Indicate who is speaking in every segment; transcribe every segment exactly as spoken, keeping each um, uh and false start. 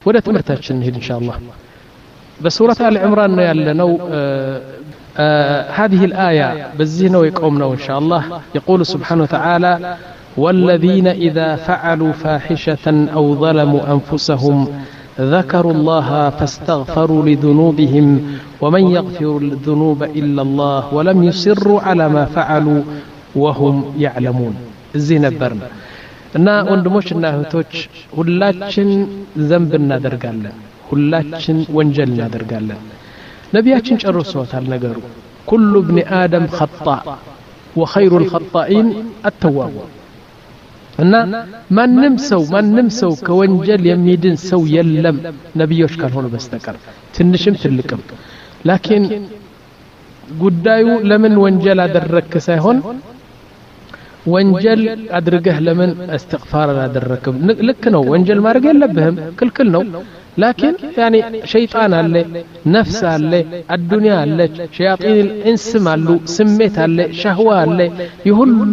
Speaker 1: ولا تمرتاችን نهد إن شاء الله بسورة آل عمران يالنو آه هذه الآية بزينا ويقومنا إن شاء الله يقول سبحانه وتعالى والذين إذا فعلوا فاحشة أو ظلموا أنفسهم ذكروا الله فاستغفروا لذنوبهم ومن يغفر الذنوب إلا الله ولم يصروا على ما فعلوا وهم يعلمون زين برنا እና ወንድሞችና እህቶች ሁላችን ዘንብ እናደርጋለን ሁላችን ወንጀል እናደርጋለን ነቢያችን ጨርሰውታል ነገሩ كل ابن آدم خطاء وخير الخطائين التوابون እና ማንም ሰው ማንም ሰው ከወንጀል የሚድን ሰው የለም ነብዮች ካልሆኑ በስተቀር ትንሽም ትልቅም ላኪን ጉዳዩ ለምን ወንጀል አደረክ ሳይሆን ወንጀል አድርገህ ለምን استغفار አላደረክም ልክ ነው ወንጀል ማድረግ የለብህም ክልክል ነው ላኪን ያኒ ሸይጣን አለ ነፍስ አለ አዱንያ አለ ሸያጢን الانس አሉ ስሜት አለ ሸህዋ አለ ይሁሉ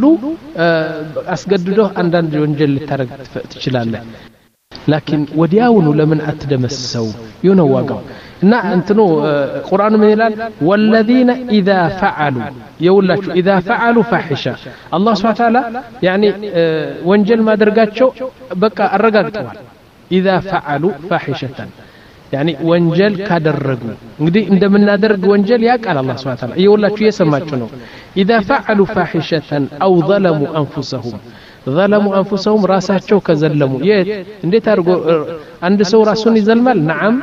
Speaker 1: አስገድዶ አንዳንድ ወንጀል ልታረግ ትችላለህ ላኪን ወዲያውኑ ለምን አትደመሰው ይነዋጋው እና እንትኑ ቁርአን ምን ይላል والذين اذا فعلوا يقولوا اذا فعلوا فاحشه الله سبحانه وتعالى يعني ወንጀል ማድረጋቸው በቃ አረጋግጠዋል اذا فعلوا فاحشه يعني ወንጀል ካደረጉ እንግዲህ እንደምናደርግ ወንጀል ያቃል الله سبحانه وتعالى ይኸውላችሁ እየሰማችሁ ነው اذا فعلوا فاحشه او ظلموا انفسهم ظلموا انفسهم ራሳቸው ከዘለሙ እንዴት አድርጎ አንድ ሰው ራሱን ይዘልማል نعم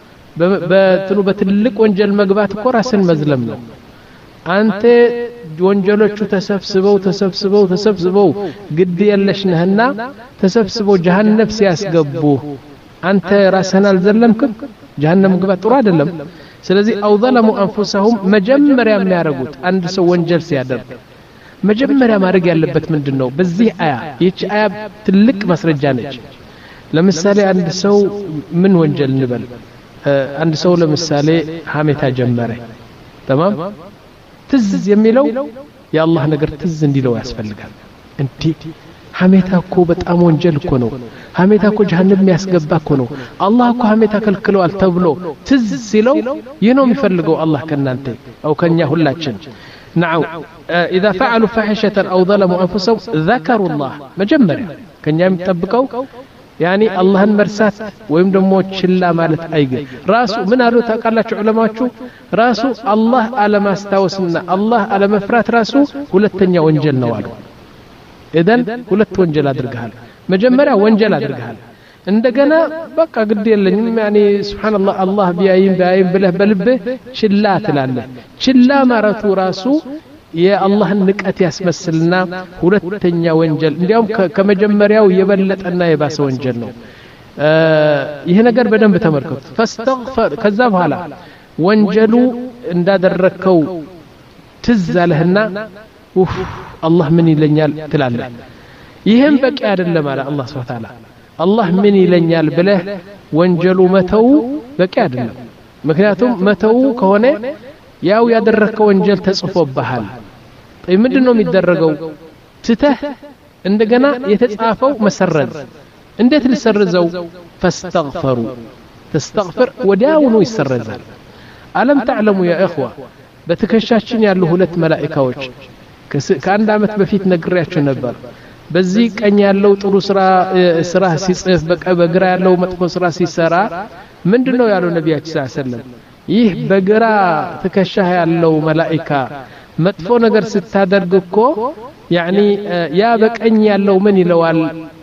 Speaker 1: በትኑ በትልቅ ወንጀል መግባት እኮ ራስን መዝለም ነው አንተ ወንጀሎቹ ተሰብስበው ተሰብስበው ተሰብስበው ግድ የለሽ ነህና ተሰብስበው ጀሃነም ሲያስገቡ አንተ ራስህን አልዘለምክም ጀሃነም ግባ ጥሩ አይደለም ስለዚህ አው ظلموا انفسهم መጀመሪያ የሚያረጉት አንድ ሰው ወንጀል ሲያደርግ መጀመሪያ ማድረግ ያለበት ምንድነው በዚህ አያ ይህች አያ ትልቅ ማስረጃ ነች ለምሳሌ አንድ ሰው ምን ወንጀል እንበል አንድ ሰው ለምሳሌ ሐሜታ ጀመረ تمام ትዝ የሚለው የአላህ ነገር ትዝ እንዲለው ያስፈልጋል እንዴ ሐሜታ እኮ በጣም ወንጀል እኮ ነው ሐሜታ እኮ ጀሃነም የሚያስገባ እኮ ነው አላህ እኮ ሐሜታ ከልክሏል ተብሎ ትዝ ሲለው ይህ ነው የሚፈልገው አላህ ከናንተ አው ከኛ ሁላችን نعم اذا فعلوا فاحشه او ظلموا انفسهم ذكروا الله مجمريا ከኛ የሚጠብቀው يعني الله مرسات ወይም ደግሞ ችላ ማለት አይገ ራሱ ምን አሉ ታውቃላችሁ ዑለማዎቹ ራሱ አላህ አለማስታወስና አላህ አለመፍራት ራሱ ሁለተኛ ወንጀል ነው አሉ اذن ሁለት ወንጀል አድርገሃል መጀመሪያ ወንጀል አድርገሃል እንደገና በቃ ግድ የለኝም يعني سبحان الله الله ቢያይም ቢያይም ብለህ በልብህ ችላ ትላለህ ችላ ማረቱ ራሱ የአላህ ንቀት ያስመስልና ሁለተኛ ወንጀል እንዲያውም ከመጀመሪያው የበለጠና የባሰ ወንጀል ነው ይሄ ነገር በደንብ ተመልከቱ فاستغفر ከዛ በኋላ ወንጀሉ እንዳደረከው ትዝ አለህና ኡፍ አላህ ምን ይለኛል ትላለህ ይሄን በቂ አይደለም አለ አላህ Subhanahu Wa Ta'ala አላህ ምን ይለኛል ብለህ ወንጀሉ መተው በቂ አይደለም ምክንያቱም መተው ከሆነ ያው ያደረከው ወንጀል ተጽፎብሃል طيب ምንድነው የሚደረገው ትተህ እንደገና የተጻፈው መሰረዝ እንዴት ልሰርዘው فاستغفروا تستغفر ወዲያውኑ ይሰረዛል አለም تعلموا يا اخوه በተከሻችን ያሉ ሁለት መላእክቶች ከአንድ አመት በፊት ነግሬያችሁ ነበር በዚህ ቀኝ ያለው ጥሩ ስራ ስራ ሲጽፍ በግራ ያለው መጥፎ ስራ ሲሰራ ምንድነው ያለው ነብያችን ሰለላሁ ዐለይሂ ወሰለም ይህ በግራ ተከሻህ ያለው መላእክታ መጥፎ ነገር ስታደርግ እኮ يعني ያ በቀኝ ያለው ምን ይለዋል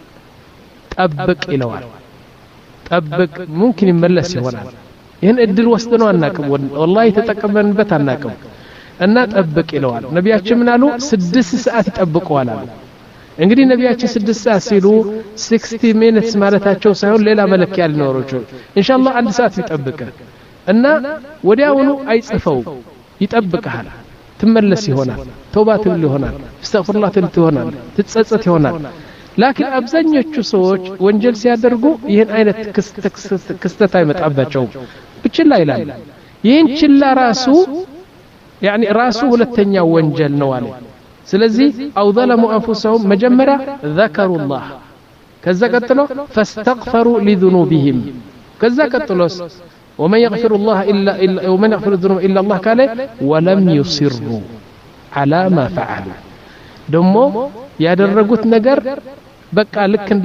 Speaker 1: ጠብቅ ይለዋል ጠብቅ ممكن ይመለስ ይሆናል ይሄን እድል ወስደነው አናቀም والله ተጠቀመንበት አናቀም እና ጠብቅ ይለዋል ነብያችን ምን አሉ ስድስት ሰዓት ይጠብቀዋል አሉ እንግዲህ ነብያችን ስድስት ሰዓት ሲሉ ስልሳ ሚኒትስ ማለታቸው ሳይሆን ሌላ መለኪያ ሊኖረው ይችላል ኢንሻአላህ አንድ ሰዓት ይጠብቅ እና ወዲያውኑ አይጽፈው ይጠብቀሃል ትመለስ ይሆናል ተውባ ትብል ይሆናል استغفرالله ትል ይሆናል ትጸጸት ይሆናል ላኪን አብዛኞቹ ሰዎች ወንጀል ሲያደርጉ ይሄን አይነት ክስተት አይመጣባቸው ብቻ ይላል ይሄን ችላ ራሱ يعني ራሱ ሁለተኛ ወንጀል ነው አለ ስለዚህ او ظلموا انفسهم መጀመሪያ ذكروا الله ከዛ ቀጥሎ فاستغفروا لذنوبهم ከዛ ቀጥሎስ ومن يغفر الله الا الا ومن يغفر الذنوب الا الله قال ولم يصروا على ما فعلوا ደሞ ያደረጉት ነገር በቃ ልክ እንደ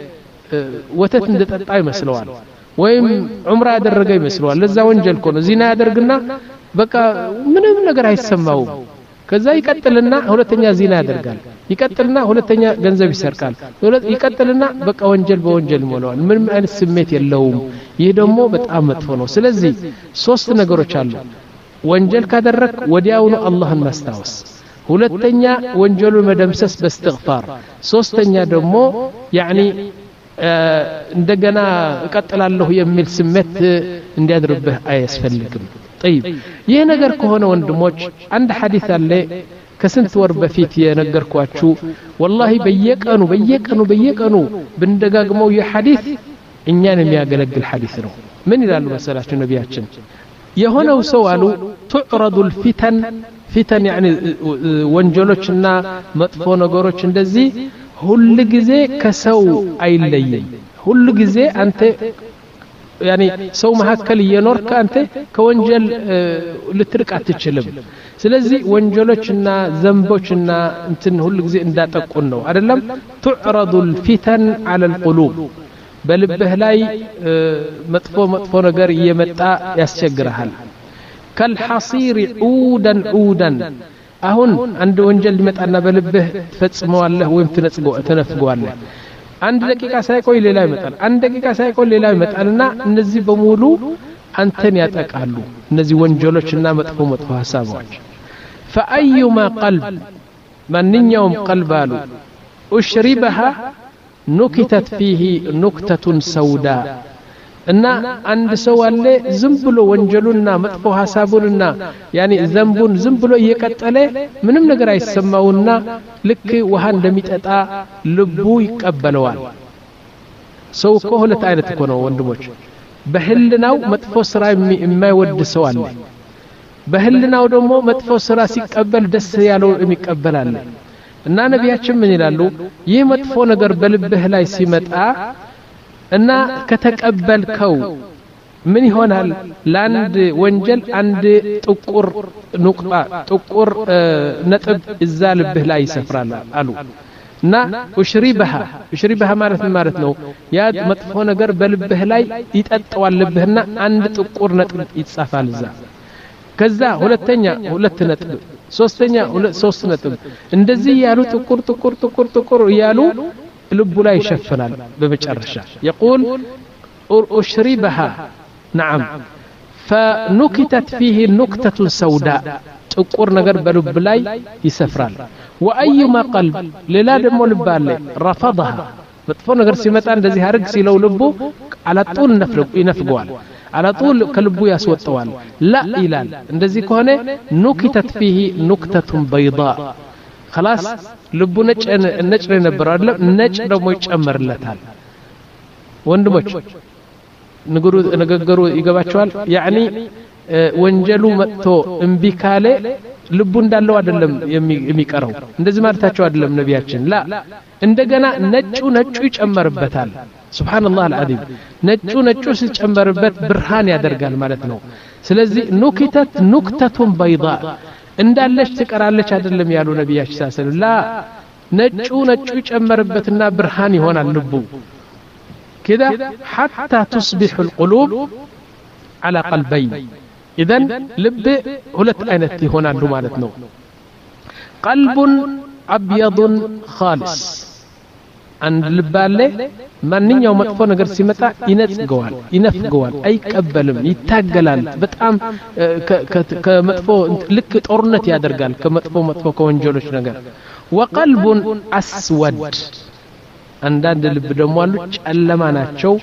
Speaker 1: ወተት እንደጠጣ ይመስለዋል ወይም ዑምራ ያደረገ ይመስለዋል ለዛ ወንጀል እኮ ነው ዚና ያደርግና በቃ ምንም ነገር አይሰማው ከዛ ይቀጥልና ሁለተኛ ዚና ያደርጋል ይቀጥልና ሁለተኛ ገንዘብ ይሰርቃል ይቀጥልና በቃ ወንጀል በወንጀል ይሞላዋል ምንም አይነት ስሜት የለውም ይሄ ደግሞ በጣም መጥፎ ነው ስለዚህ ሶስት ነገሮች አሉ ወንጀል ካደረክ ወዲያውኑ አላህን ማስታወስ ሁለተኛ ወንጀሉን መደምሰስ በእስትግፋር ሶስተኛ ደግሞ ያኒ እንደገና እቀጥላለሁ የሚል ስሜት እንዲያድርብህ አያስፈልግም طيب ይሄ ነገር ከሆነ ወንድሞች አንድ ሐዲስ አለ ከስንት ወር በፊት የነገርኳችሁ والله በየቀኑ በየቀኑ በየቀኑ ብንደጋግመው የሐዲስ እኛን የሚያገለግል ሐዲስ ነው ምን ይላሉ መሰላችሁ ነቢያችን የሆነው ሰው አሉ تعرض الفتن فتن يعني ወንጀሎችና መጥፎ ነገሮች እንደዚህ ሁሉ ጊዜ ከሰው አይለይም ሁሉ ጊዜ አንተ يعني ሰው መሐከል እየኖርክ አንተ ከወንጀል ልትርቅ አትችልም ስለዚህ ወንጀሎችና ዘንቦችና እንትን ሁሉ ጊዜ እንዳጠቁን ነው አይደለም تعرض الفتن على القلوب በልብህ ላይ መጥፎ መጥፎ ነገር እየመጣ ያስቸግርሃል كالحصير عودا عودا አሁን አንድ ወንጀል ሊመጣና በልብህ ተፈጽመዋለህ ወይም ትነጽገው ተነፍገዋለህ አንድ ደቂቃ ሳይቆይ ሌላ ይመጣል አንድ ደቂቃ ሳይቆይ ሌላ ይመጣልና እነዚህ በሙሉ አንተን ያጠቃሉ እነዚህ ወንጀሎችና መጥፎ መጥፎ ሐሳቦች فايما قلب ማንኛውም ቀልብ አሉ اشربها نكتت فيه نكتة سوداء እና አንድ ሰው አለ ዝም ብሎ ወንጀሉና መጥፎ ሐሳቡንና ያኒ ዘንቡን ዝም ብሎ እየቀጠለ ምንም ነገር አይሰማውና ልክ ውሃ እንደሚጠጣ ልቡ ይቀበለዋል ሰው እኮ ሁለት አይነት እኮ ነው ወንድሞች በህልናው መጥፎ ስራ የማይወድ ሰው አለ በህልናው ደግሞ መጥፎ ስራ ሲቀበል ደስ ያለው የሚቀበል አለ እና ነቢያችን ምን ይላሉ ይህ መጥፎ ነገር በልብህ ላይ ሲመጣ እና ከተቀበልከው ምን ይሆናል ለአንድ ወንጀል አንድ ጥቁር ንቁጣ ጥቁር ነጥብ እዛ ልብህ ላይ ይሰፍራል አሉ እና اشربها اشربها ማለት ማለት ነው ያ መጥፎ ነገር በልብህ ላይ ይጠጣዋል ልብህና አንድ ጥቁር ነጥብ ይጻፋል እዛ ከዛ ሁለተኛ ሁለት ነጥብ ሶስተኛ ሶስት ነጥብ እንደዚህ ያሉ ጥቁር ጥቁር ጥቁር ጥቁር ያሉ ልቡ ላይ ይሸፍናል በመጨረሻ يقول اشربها نعم فنكتت فيه نكتة سوداء ጥቁር ነገር በልብ ላይ ይሰፍራል وايما قلب ሌላ ደግሞ ልብ አለ رفضها መጥፎ ነገር ሲመጣ እንደዚህ አርግ ሲለው ልቡ አላጡል ይነፍገዋል አላጡል ከልቡ ያስወጣዋል لا ይላል እንደዚህ ከሆነ نكتت فيه نكتة بيضاء خلاص ልቡ ነጭ ነጭ ነበር አይደል ነጭ ደግሞ ይጨመርለታል ወንድሞች ንገሩ ነገሩ ይገባቸዋል ያኒ ወንጀሉ መጥቶ እምቢ ካለ ልቡ እንዳለው አይደለም የሚቀረው እንደዚህ ማለታቸው አይደለም ነቢያችን ላ እንደገና ነጩ ነጩ ይጨመርበታል ሱብሃንአላህ አልዓዚም ነጩ ነጩ ሲጨመርበት ብርሃን ያደርጋል ማለት ነው ስለዚህ ኑክተት ኑክተቱን በይضاء እንዳለች ትቀራለች አይደለም ያሉ ነቢያችን ሰለላሁ ላ ነጩ ነጩ ይጨመርበትና ብርሃን ይሆናል ልቡ كده حتى تصبح القلوب على قلبين اذن لب ሁለት አይነት ይሆናሉ ማለት ነው قلب ابيض خالص አንድ ልብ አለ ማንኛውም መጥፎ ነገር ሲመጣ ይነጽገዋል ይነፍገዋል አይቀበልም ይታገላል በጣም ከመጥፎ ልክ ጦርነት ያደርጋል ከመጥፎ መጥፎ ከወንጀሎች ነገር وقلب اسود አንዳንድ ልብ ደግሞ አሉ ጨለማ ናቸው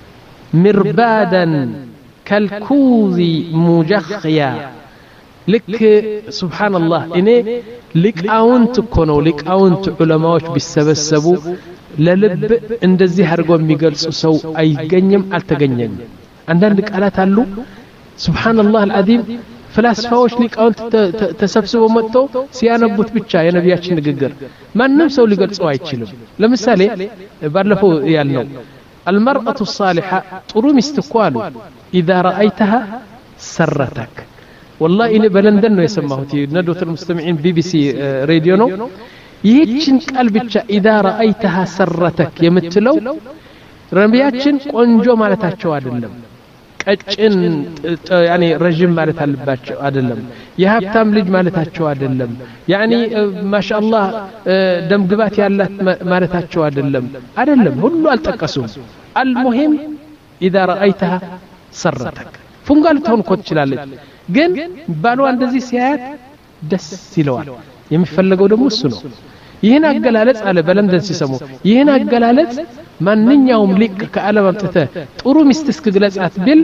Speaker 1: ምርባዳን ከልኩዚ ሙጀኽያ ልክ ሱብሃንአላህ እኔ ሊቃውንት እኮ ነው ሊቃውንት ዑለማዎች ቢሰበሰቡ ለልብ እንደዚህ አድርገው የሚገልጹ ሰው አይገኝም አልተገኘም አንዳንድ ቃላት አሉ ሱብሃንአላህ አልዓዚም ፍልስፋዎች ሊቃውንት ተሰብስበው መጥተው ሲያነቡት ብቻ የነቢያችን ንግግር ማንንም ሰው ሊገልጸው አይችልም ለምሳሌ ባለፈው ያልነው المرأة الصالحة ጥሩ ሚስት እኮ አሉ إذا رأيتها سرتك والله إني بلندن ነው የሰማሁት ندوة المستمعين بي بي سي راديو ነው ይህችን ቃል ብቻ إذا رأيتها سرتك የምትለው ረቢያችን ቆንጆ ማለታቸው አይደለም ቀጭን ያኒ ረጅም ማለት አለባቸው አይደለም የሀብታም ልጅ ማለታቸው አይደለም ያኒ ማሻአላህ ደም ግባት ያላት ማለታቸው አይደለም አይደለም ሁሉ አልጠቀሱም المهم إذا رأيتها سرتك ፉንጋል ተውን ኮት ይችላልች ግን ባሏ እንደዚህ ሲያያት ደስ ይለዋል የሚፈልገው ደግሞ እሱ ነው ይሄን አገላለጽ አለ በለንደን ሲሰሙ ይሄን አገላለጽ ማንኛውም ሊቅ ከዓለም አምጥተ ጥሩ ሚስት እስክግለጻት ቢል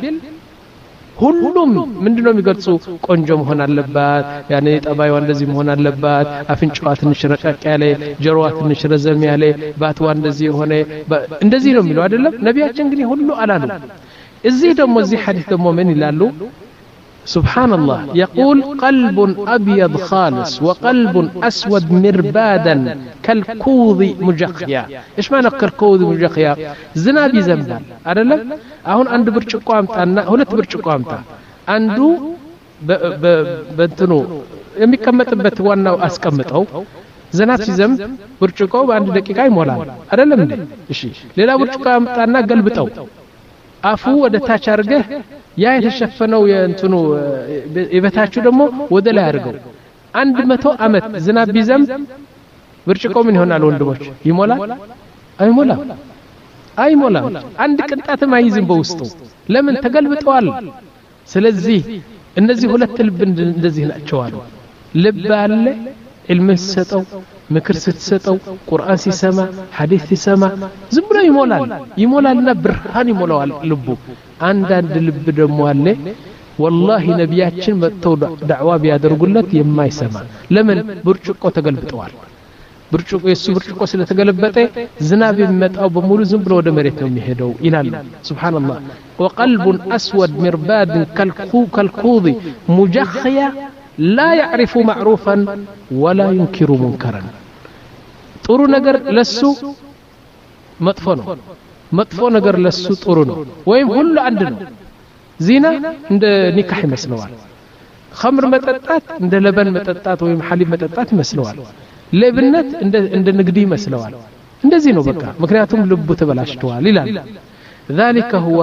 Speaker 1: ሁሉም ምንድነው የሚገልጹ ቆንጆ መሆን አለባት ያኔ ጠባይዋ እንደዚህ መሆን አለባት አፍንጫዋ ትንሽ ረቀቅ ያለ ጆሮዋ ትንሽ ረዘም ያለ ባትዋ እንደዚህ ሆነ እንደዚህ ነው የሚለው አይደለም ነቢያችን ግን ሁሉ አላሉ እዚህ ደግሞ እዚህ ሐዲስ ደግሞ ምን ይላሉ سبحان الله يقول قلب أبيض خالص وقلب أسود مربادا كالكوذ مجخيا إيش معنى كالكوذ مجخيا زنابي زنبال أدلم أهون عنده برشقو أمتانا هنا برشقو أمتا عنده بنتنو يمي كمت بتوانا وأسكمت أو زنات زنب برشقو وعنده دقيقة يمولان أدلم دي إشي للا برشقو أمتانا قلبت أو አፉ ወደ ታች አርገ ያ የተሸፈነው የእንትኑ ይበታችሁ ደግሞ ወደ ላይ አርገው መቶ አመት ዝናብ ቢዘም ብርጭቆ ምን ይሆናል ወንድሞች ይሞላል አይሞላም አይሞላም አንድ ቅንጣትም አይዝም በውስጡ ለምን ተገልብጠዋል ስለዚህ እነዚህ ሁለት ልብ እንደዚህ ናቸው አሉ ልብ አለ علم ستو ምክር ስትሰጠው ቁርአን ሲሰማ ሐዲስ ሲሰማ ዝም ብሎ ይሞላል ይሞላልና ብርሃን ይሞላዋል ልቡ አንዳንድ ልብ ደግሞ አለ والله ነቢያችን መጥተው ዳዕዋ ቢያደርጉለት የማይሰማ ለምን ብርጭቆ ተገልብጠዋል ብርጭቆ የሱ ብርጭቆ ስለተገለበጠ ዝናብ የሚመጣው በሙሉ ዝም ብሎ ወደ መሬት ነው የሚሄደው ይላል ሱብሃንአላህ وقلب اسود مرباد كالكوذ مجخيا لا يعرف معروفا ولا ينكر منكرا ጥሩ ነገር ለሱ መጥፎ ነው መጥፎ ነገር ለሱ ጥሩ ነው ወይም ሁሉ አንድ ነው ዚና እንደ ኒካህ ይመስለዋል ኸምር መጠጣት እንደ ለበን መጠጣት ወይም ሐሊብ መጠጣት ይመስለዋል ለብነት እንደ እንደ ንግድ ይመስለዋል እንደዚህ ነው በቃ ምክንያቱም ልቡ ተበላሽቷል ይላል ذلك هو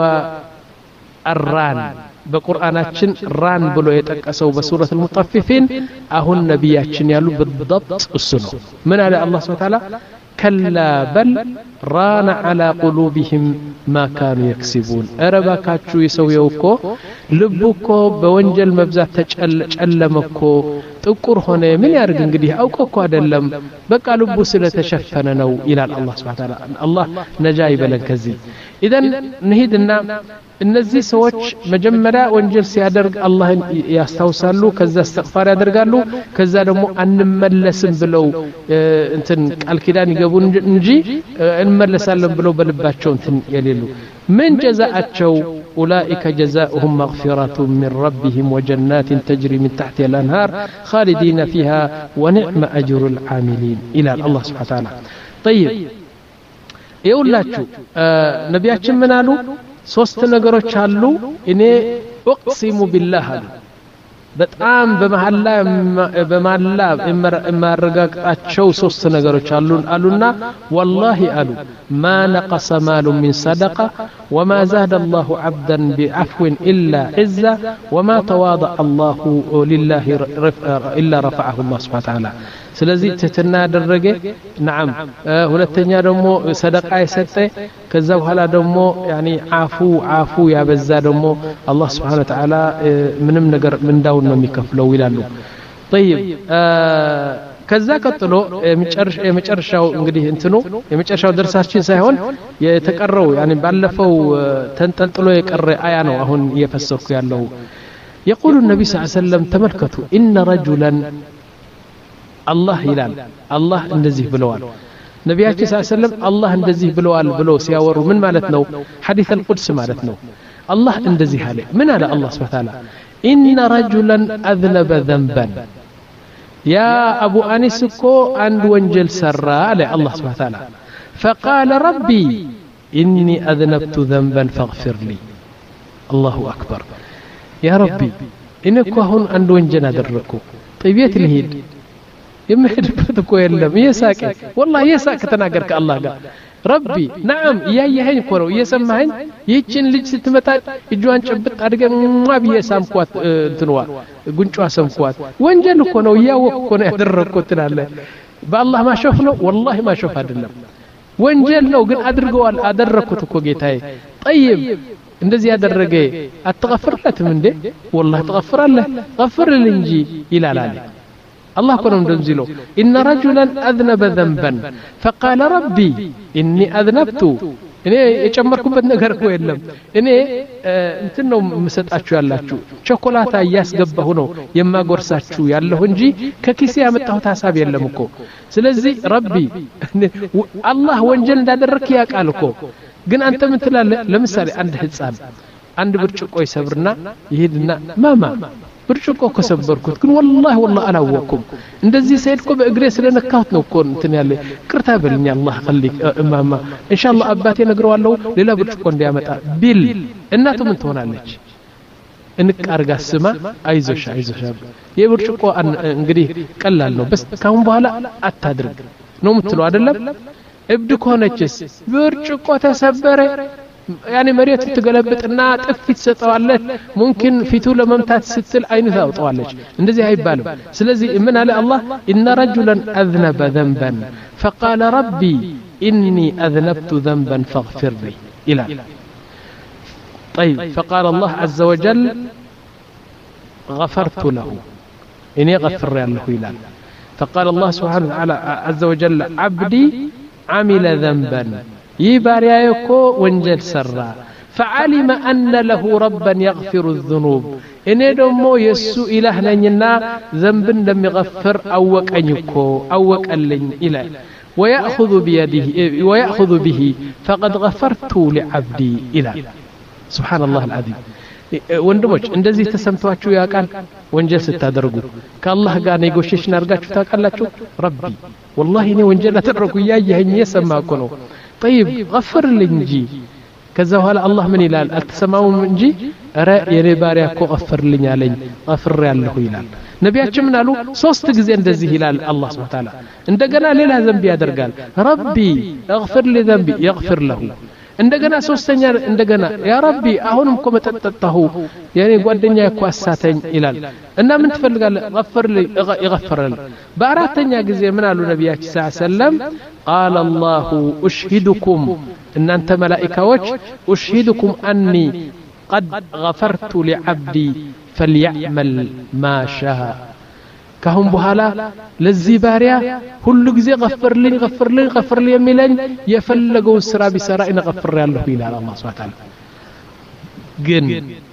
Speaker 1: الران በቁርአናችን ራን ብሎ የተቀሰው በሱረት المطففين አሁን ነቢያችን ያሉ بالضبط እሱ ነው ምን አለ አላህ Subhanahu Wa Ta'ala كلا بل ران على قلوبهم ما كانوا يكسبون ارباكاچو يسويوكو ልቡኮ በወንጀል መብዛት ተጨለመኮ ጥቁር ሆነ ምን ያርግ እንግዲህ አውቆኮ አይደለም በቃ ልቡ ስለተሸፈነ ነው ይላል አላህ Subhanahu Wa Ta'ala አላህ ነጃ ይበለን ከዚህ ኢደን ንሂድና እነዚህ ሰዎች መጀመሪያ ወንጀል ሲያደርግ አላህን ያስታውሳሉ ከዛ استغفار ያደርጋሉ ከዛ ደግሞ አንመለስም ብለው እንትን ቃል ኪዳን ይገቡ እንጂ እንመለሳለን ብለው በልባቸው እንትን የሌሉ ምን ጀዛአቸው اولئك جزاؤهم مغفرة من ربهم وجنات تجري من تحتها الانهار خالدين فيها ونعم اجر العاملين الى الله سبحانه وتعالى طيب يقوللاችሁ ነቢያችን ምን አሉ ሶስት ነገሮች አሉ እኔ اقسم بالله አሉ በጣም በመሐላ በመሐላ የማረጋግጣቸው ሶስት ነገሮች አሉ አሉና والله አሉ ما نقص مال من صدقه وما زاد الله عبدا بعفو الا عزا وما تواضع الله لله الا رفعه الله سبحانه وتعالى ስለዚህ ትትና ያደረገ نعم ሁለተኛ ደግሞ ሰደቃ የሰጠ ከዛ በኋላ ደግሞ ያኒ አፉ አፉ ያበዛ ደግሞ አላህ Subhanahu Wa Ta'ala ምንም ነገር ምንዳው ነው የሚከፍለው ይላሉ طيب ከዛ ቀጥሎ የመጨረሻው እንግዲህ እንትኑ የመጨረሻው ደርሳችን ሳይሆን የተቀረው ያኒ ባለፈው ተንጠልጥሎ የቀረ አያ ነው አሁን እየፈሰርኩ ያለው يقول النبي صلى الله عليه وسلم تملكتوا ان رجلا الله ይላል አላህ እንደዚህ ብለዋል ነቢያችን ሰለላሁ ዐለይሂ ወሰለም አላህ እንደዚህ ብለዋል ብለው ሲያወሩ ምን ማለት ነው ሐዲስ القدس ማለት ነው አላህ እንደዚህ አለ ምን አለ አላህ Subhanahu Wa Ta'ala ان رجلا اذنب ذنبا يا ابو انس እኮ አንድ ወንጀል ሰራ አለ አላህ Subhanahu Wa Ta'ala فقال ربي إني أذنبت ذنبا فاغفر لي الله أكبر يا ربي إنك هون عند وانجنا دركو طيب يت الهيد يمحد بتكو يلم يساك والله يساك تناقرك الله قال ربي نعم يا يهين كورو يسمعين يجين لج ستمتا يجوان شبت أرجع ما بيه سامكوات تنوا قنچوا سامكوات وانجل كونو يا وكونو يدركو تناله بالله ما شوفنا والله ما شوف هذا اللهم وانجل لو قن أدركوا أدركو تكو جيتاي طيب እንደዚህ ያደረገ አትغفرለት ምን እንደ والله تغفرله غفر لنجي ይላል አለ الله كنم دنزلو إن رجلا أذنب ذنبا فقال ربي إني أذنبت እኔ የጨመርኩበት ነገር እኮ የለም እኔ እንትን ነው መስጣችሁ ያላችሁ ቸኮላታ ያስገባሁ ነው የማጎርሳችሁ ያለሁ እንጂ ከኪሴ ያመጣሁት ሐሳብ የለም እኮ ስለዚህ ረቢ አላህ ወንጀል እንዳደረክ ያቃል እኮ ግን አንተ ምን ትላለህ ለምሳሌ አንድ ህፃን አንድ ብርጭቆ ይሰብርና ይሄድና ማማ ብርጭቆ ከሰበርኩት ግን والله والله አላወኩም እንደዚህ ሰይድኮ በእግሬ ስለነካሁት ነው እኮ እንትን ያለ ቅርታ በልኝ አላህ خليك ማማ ኢንሻአላህ አባቴ ነግረዋለሁ ሌላ ብርጭቆ እንዲያመጣ ቢል እናቱ ምን ትሆናለች እንቃርጋ ስማ አይዞሽ አይዞሽ የብርጭቆ እንግዲህ ቀላል ነው በስ ካሁን በኋላ አታድርግ ነው የምትለው አይደለም እብድ ከሆነችስ ብርጭቆ ተሰበረ يعني مريت تقلبطنا طفي تسطዋለች ممكن فيتو ለመምታት ስትል አይኑ ታውጣዋለች እንደዚህ አይባልም ስለዚህ ምን አለ አላህ ان رجلا اذنب ذنبا فقال ربي اني اذنبت ذنبا فاغفر لي الى طيب فقال الله عز وجل غفرت له اني غفر له الى فقال الله سبحانه وتعالى عز وجل عبدي عمل ذنبا يبارياكو وانجل سرا فعلم أن له ربا يغفر الذنوب إني دمو يسو إله نينا ذنب لم يغفر أوك أنيكو أوك ألين إله ويأخذ بيده ويأخذ به فقد غفرت لعبدي إله سبحان الله العظيم ወንድሞች እንደዚህ ተሰምቷችሁ ያቃል ወንጀል ስታደርጉ ከአላህ ጋር ኔጎሺዬሽን አርጋችሁ ታቃላችሁ ረቢ والله እኔ ወንጀል አደረኩ ያየኸኝ የሰማኩ ነው طيب غفر لي እንጂ ከዛ በኋላ አላህ ምን ይላል አትሰማውም እንጂ አረ የኔ ባሪያ እኮ غفرልኝ አለኝ غفر ያለሁ ይላል ነቢያችን ምን አሉ ሶስት ጊዜ እንደዚህ ይላል አላህ Subhanahu Wa Ta'ala እንደገና ሌላ ዘንብ ያደርጋል ረቢ اغفر لي ذنبي يغفر له እንደገና ሶስተኛ እንደገና ያ ረቢ አሁንም እኮ መጠጣጣሁ የኔ ጓደኛ እኮ አሳተኝ ይላል እና ምን ትፈልጋለህ غفر لي يغفرل በአራተኛ ጊዜ ምን አሉ ነብያችን ሰለላሁ ዐለይሂ ወሰለም قال الله اشهدكم ان انت ملائكه اشهدكم اني قد غفرت لعبدي فليعمل ما شاء كهم بحالا لذي باريا كل ጊዜ غفرلኝ غفرلኝ غفرلኝ የሚለኝ የፈለገው ስራ ቢሰራ እኔ غفر ያለሁ ይላል አላህ Subhanahu Wa Ta'ala ግን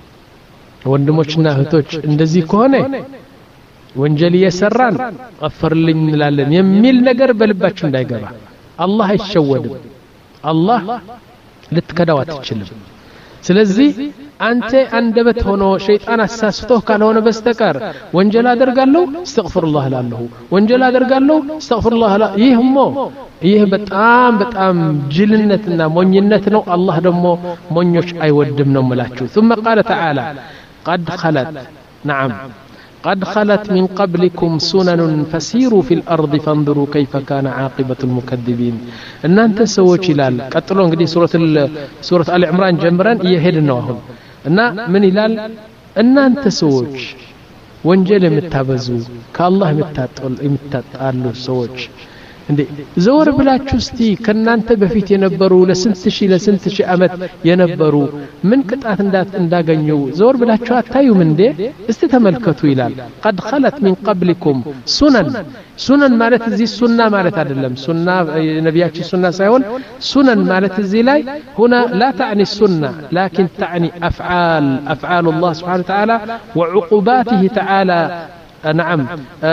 Speaker 1: ወንድሞችና እህቶች እንደዚህ ከሆነ ወንጀል እየሰራን غفرልኝ እንላለን የሚል ነገር በልባችሁ እንዳይገባ አላህ አይሸወድም አላህ ልትከዳው አትችልም ስለዚህ አንተ አንደበት ሆኖ ሸይጣን አሳስቶ ካልሆነ በስተቀር ወንጀል አደርጋለሁ استغفرالله ላለሁ ወንጀል አደርጋለሁ استغفرالله ይህሞ ይህ በጣም በጣም ጅልነትና ሞኝነት ነው አላህ ደግሞ ሞኞች አይወድም ነው ማለት ثم قال تعالى قد خلت نعم قد خلت من قبلكم سنن فسيروا في الأرض فانظروا كيف كان عاقبة المكذبين ان انت سوچ ይላል ቀጥሎ እንግዲህ ሱረቱ ሱረቱ አሊ ኢምራን ጀምረን እየሄድን ነው አሁን እና ምን ይላል እናንተ ሰዎች ወንጀል የምታበዙ ከአላህ የምታጣሉ የምታጣሉ ሰዎች እንዴ ዘወር ብላችሁ እስቲ ከናንተ በፊት የነበሩ ለስንት ሺህ ለስንት ሺህ አመት የነበሩ ምን ቅጣት እንዳት እንዳገኙ ዘወር ብላችሁ አታዩም እንዴ እስቲ ተመልከቱ ይላል قد خلت من قبلكم سنن سنن ማለት እዚህ ሱና ማለት አይደለም ሱና ነብያችን ሱና ሳይሆን سنن ማለት እዚህ ላይ هنا لا تعني السنه لكن تعني افعال افعال الله سبحانه وتعالى وعقوباته تعالى نعم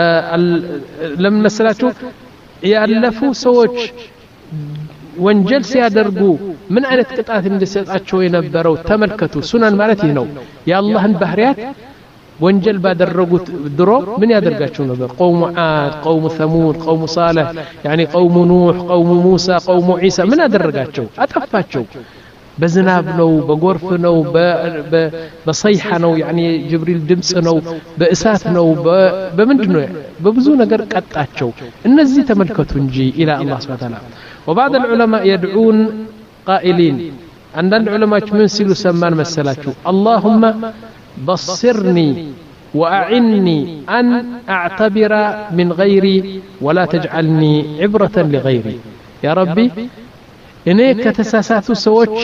Speaker 1: لم نسلاችሁ ያለፉ ሰዎች ወንጀል ሲያደርጉ ምን አይነት ቅጣት እንደሰጣቸው የነበረው ተመልከቱ ሱናን ማለት ይህ ነው የአላህን ባህሪያት ወንጀል ባደረጉት ድሮ ምን ያደርጋቸው ነበር قوم عاد قوم ثمود قوم صالح يعني قوم نوح قوم موسى قوم عيسى ምን ያደርጋቸው አጠፋቸው በዝናብ ነው በጎርፍ ነው በሰይሐ ነው يعني ጅብሪል ድምጽ ነው በእሳት ነው በምንድነው በብዙ ነገር ቀጣቸው እነዚህ ተመልከቱ እንጂ ኢላ አላህ Subhanahu Wa Ta'ala وبعض العلماء يدعون قائلين عندنا علماء من سيلو سمان مسلاچو اللهم بصرني وأعني أن أعتبر من غيري ولا تجعلني عبرة لغيري يا ربي إنك تساساتو سوتش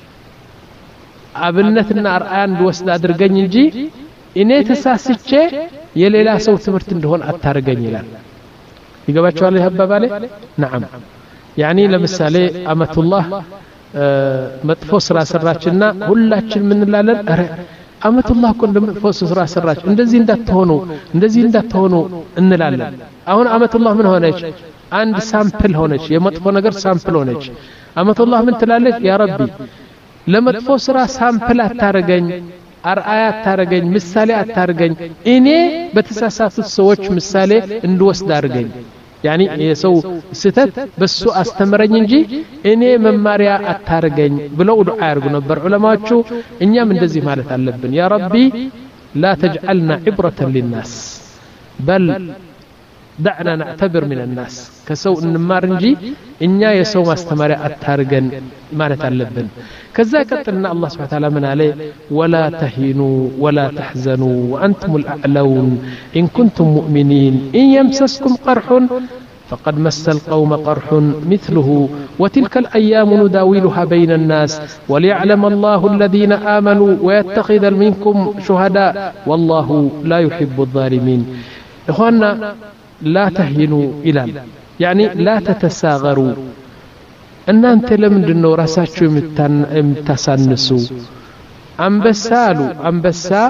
Speaker 1: أبنتنا أرآن دوست أدرجن جي إنك تساسيتش يليلا سو تمرت እንደሆን አታርገኝ ይላል ይገባችኋል ይሀባብ አለ نعم يعني ለምሳሌ አመቱላህ መጥፎ ስራ ሰራችና ሁላችን ምን እንላለን አረ አመቱላህ እኮ እንደመጥፎ ስራ ሰራች እንደዚህ እንዳትሆኑ እንደዚህ እንዳትሆኑ እንላለን አሁን አመቱላህ ምን ሆነች አንድ ሳምፕል ሆነች የመጥፎ ነገር ሳምፕል ሆነች አመቱላህ ምን ትላለች ያ ረቢ ለመጥፎ ስራ ሳምፕል አታርገኝ አርአያ አታርገኝ ምሳሌ አታርገኝ እኔ በተሳሳቱት ሰዎች ምሳሌ እንድወስድ አርገኝ يعني يسو ستت بس استمرኝ እንጂ እኔ መማሪያ አታርገኝ ብለው ዱዓ ያርጉ ነበር ዑለማዎቹ እኛም እንደዚህ ማለት አለብን يا ربي لا تجعلنا عبرة للناس بل دعنا نعتبر من الناس كسو እንማር እንጂ እኛ የሰው ማስተማሪያ አታርገን ማለት አለብን ከዛ ቀጥልና አላህ Subhanahu Wa Ta'ala ምን አለ ولا تهينوا ولا تحزنوا وانتم الاعلون ان كنتم مؤمنين ان يمسسكم قرح فقد مس القوم قرح مثله وتلك الايام نداولها بين الناس وليعلم الله الذين امنوا ويتخذ منكم شهداء والله لا يحب الظالمين اخواننا لا تهينوا إلى يعني لا تتساغروا أن أنت لمندنو راساتشو يمتسانسو أنبسالو أنبسا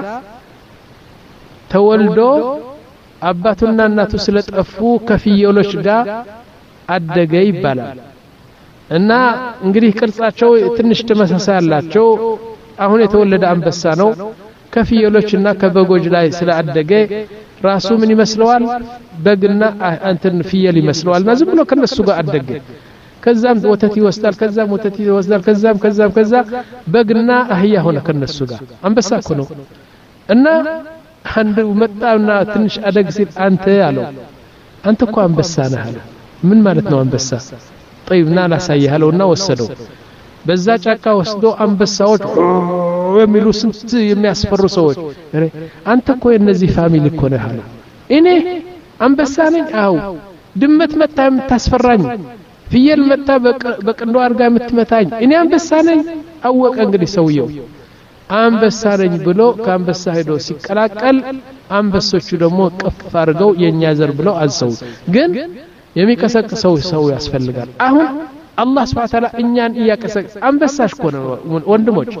Speaker 1: تولدو أباتنا الناتو سلت أفو كفيولوش دا أدقى يبالا እና እንግዲህ ቅርጻቸው ትንሽ ተመሳሳያላቸው አሁን የተወለደ አንበሳ ነው ከፍየሎችና ከበጎጅ ላይ ስለአደገ ራሱ ምን ይመስለዋል በግና አንተን ፍየል ይመስለዋልና ዝም ብሎ ከነሱ ጋር አደገ ከዛም ወተት ይወስዳል ከዛም ወተት ይወስዳል ከዛም ከዛም ከዛ በግና አህያ ሆነ ከነሱ ጋር አንበሳ እኮ ነው እና አንዱ መጣና ትንሽ አደግ ሲል አንተ ያለው አንተ እኮ አንበሳ ነህ አለ ምን ማለት ነው አንበሳ طيبና ላሳየሃለውና ወሰደው በዛ ጫካ ወስዶ አንበሳዎች የሚሉ ስንት የሚያስፈሩ ሰዎች አንተ እኮ የነዚህ ፋሚሊ እኮ ነህ አለ እኔ አንበሳ ነኝ አው ድመት መጣ የምታስፈራኝ ፍየል መጣ በቀንዶ አርጋ የምትመታኝ እኔ አንበሳ ነኝ አወቀ እንግዲህ ሰውየው አንበሳ ነኝ ብሎ ከአንበሳ ሄዶ ሲቀላቀል አንበሶቹ ደግሞ ቀፍ አርገው የኛ ዘር ብለው አዘው ግን የሚቀሰቅሰው ሰው ያስፈልጋል አሁን አላህ Subhanahu Wa Ta'ala እኛን ያቀሰቅስ አንበሳሽ እኮ ነው ወንድሞች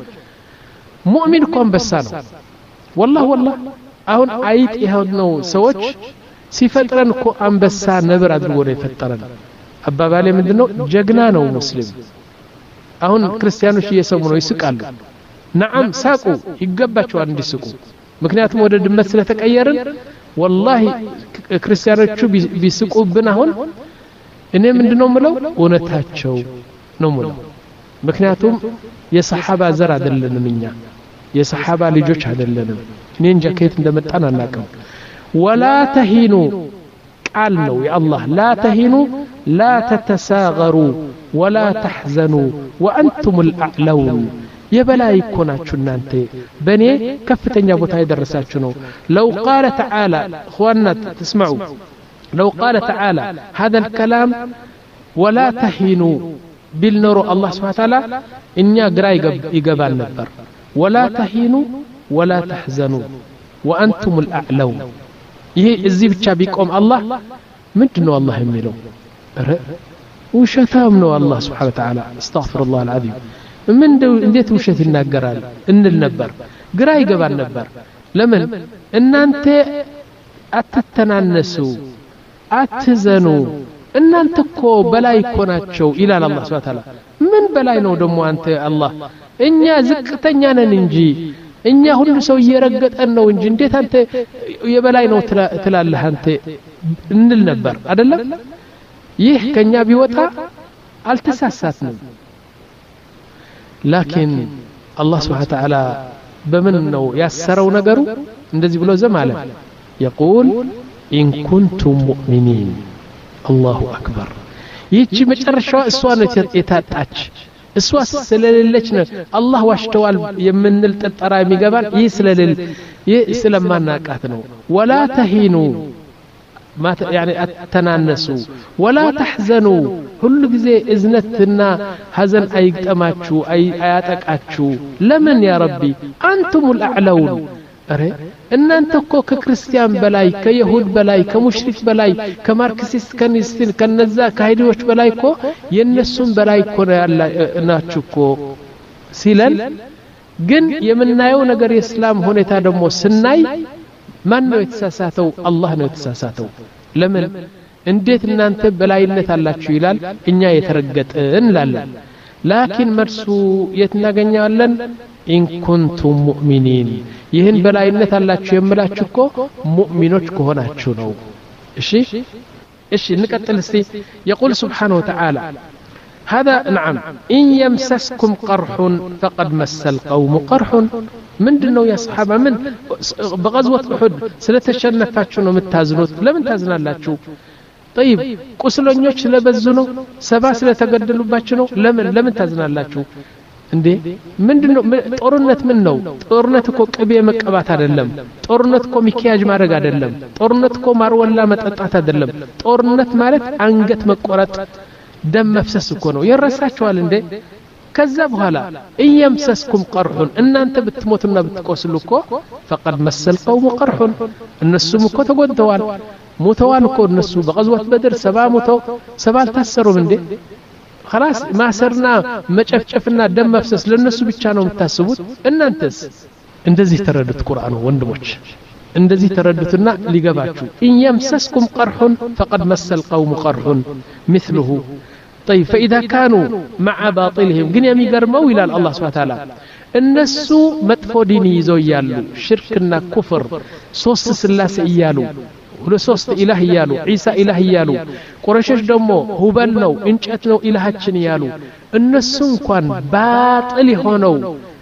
Speaker 1: ሙእሚን እኮ አንበሳ ነው والله والله አሁን አይጥ ይሄው ነው ሰዎች ሲፈጥረን እኮ አንበሳ ነብር አድርጎ ነው የፈጠረን አባባሌ ምንድነው ጀግና ነው ሙስሊም አሁን ክርስቲያኖች እየሰሙ ነው ይስቃሉ نعم ሳቁ ይገባቸዋል እንዲስቁ ምክንያቱም ወደ ድመት ስለተቀየርን والله ክርስቲያኖቹ ቢስቁብን አሁን እኔ ምንድነው ምለው ወነታቸው ነው ምለው ምክንያቱም የሰሃባ ዘር አይደለንም እኛ የሰሃባ ልጆች አይደለንም እኔ እንጃ ከየት እንደመጣን አናውቅም ولا تهينوا ቃል ነው የአላህ لا تهينوا لا تتساغروا ولا تحزنوا وانتم الاعلون የበላይ ኮናችሁ እናንተ በኔ ከፍተኛ ቦታ ይደረሳችሁ ነው لو قال تعالى اخواننا تسمعوا لو قال تعالى هذا الكلام ولا تهينوا بالنور الله سبحانه وتعالى انيا غرا يغبال نبر ولا تهينوا ولا تحزنوا وانتم الاعلون ይሄ እዚህ ብቻ ቢቆም አላህ ምንድነው አላህ የሚለው ውሸታም ነው አላህ Subhanahu Wa Ta'ala استغفر الله العظيم ምን እንዴት ውሸት ይናገራል እንል ነበር ግራ ይገባል ነበር ለምን እናንተ አትተናነሱ አትዘኑ እናንተ እኮ በላይ እኮ ናቸው ይላል አላህ Subhanahu Wa Ta'ala ምን በላይ ነው ደሞ አንተ አላህ እኛ ዝቅተኛ ነን እንጂ እኛ ሁሉ ሰው እየረገጠን ነው እንጂ እንዴት አንተ የበላይ ነው ትላለህ አንተ እንል ነበር አይደለም ይህ ከኛ ቢወጣ አልተሳሳትንም ላኪን አላህ Subhanahu Wa Ta'ala በምን ነው ያሰረው ነገሩ እንደዚህ ብሎ ዘማለ يقول إن كنتم مؤمنين الله أكبر ይቺ መጨረሻው እሷ ነው የታጣች እሷ ስለሌለች ነው አላህ ዋሽተዋል የምንል ተጠራ የሚገባን ይህ ስለሌለ ይህ ስለማናቃት ነው ولا تهينوا ما يعني التنانسوا ولا تحزنوا ሁሉ ጊዜ እዝነትና ሐዘን አይግጠማችሁ አያጠቃችሁ ለምን ያ ረቢ አንቱም الأعلون አረ እናንተ እኮ ከክርስቲያን በላይ ከይሁድ በላይ ከሙሽሪክ በላይ ከማርክሲስት ከኒስቲን ከነዛ ከሃይዲዎች በላይ እኮ የነሱም በላይ እኮ ናችሁ እኮ ሲለን ግን የምናየው ነገር የእስላም ሁኔታ ደግሞ ስናይ ማን ነው የተሳሳተው አላህ ነው የተሳሳተው ለምን እንዴት እናንተ በላይነት አላችሁ ይላል እኛ የተረገጠን እንላለን ላኪን መርሱ የትናገኛለን ኢን ኩንቱም ሙእሚኒን ይህን በላይነት አላችሁ የምላችሁ እኮ ሙእሚኖች ከሆናችሁ ነው እሺ እሺ እንቀጥል እስቲ يقول سبحانه وتعالى هذا نعم إن يمسسكم قرح فقد مس القوم قرح ምንድነው ያ ሰሃባ ምን በغزوة أحد ስለተሸነፋችሁ ነው የምታዝኑት ለምን ታዝናላችሁ طيب ቁስለኞች ስለበዙ ነው ሰባ ስለተገደሉባችሁ ነው ለምን ለምን ታዝናላችሁ እንዴ ምንድነው ጦርነት ምን ነው ጦርነት እኮ ቅቤ መቀባት አይደለም ጦርነት እኮ ሚኪያጅ ማድረግ አይደለም ጦርነት እኮ ማርወላ መጠጣት አይደለም ጦርነት ማለት አንገት መቆረጥ ደም መፍሰስ እኮ ነው ይረሳችኋል እንዴ ከዛ በኋላ እየምሰስኩም ቀርሁን እናንተ ብትሞቱና ብትቆስሉ እኮ فقد مس القوم قرح እነሱም እኮ ተጎድተዋል ሞተዋል እኮ እነሱ በغزوة بدر ሰባ ሞተው ሰባ አልታሰሩም እንዴ خلاص ማሰርና መጨፍጨፍና ደም መፍሰስ ለነሱ ብቻ ነው የምታስቡት እናንተስ እንደዚህ ተረዱት ቁርአኑ ወንድሞች እንደዚህ ተረዱትና ሊገባችሁ إن يمسسكم قرح فقد مس القوم قرح مثله طيب فإذا كانوا مع باطلهم ግን የሚገርመው ይላል አላህ Subhanahu Wa Ta'ala እነሱ መጥፎ ዲን ይዘው ያሉ ሽርክና ኩፍር ሶስት ስላሴ ይያሉ ሁለት ሶስት ኢላህ ይያሉ ኢሳ ኢላህ ይያሉ ቁረይሾች ደግሞ ሁበል ነው እንጨት ነው ኢላሃችን ይያሉ እነሱ እንኳን ባጥል ሆነው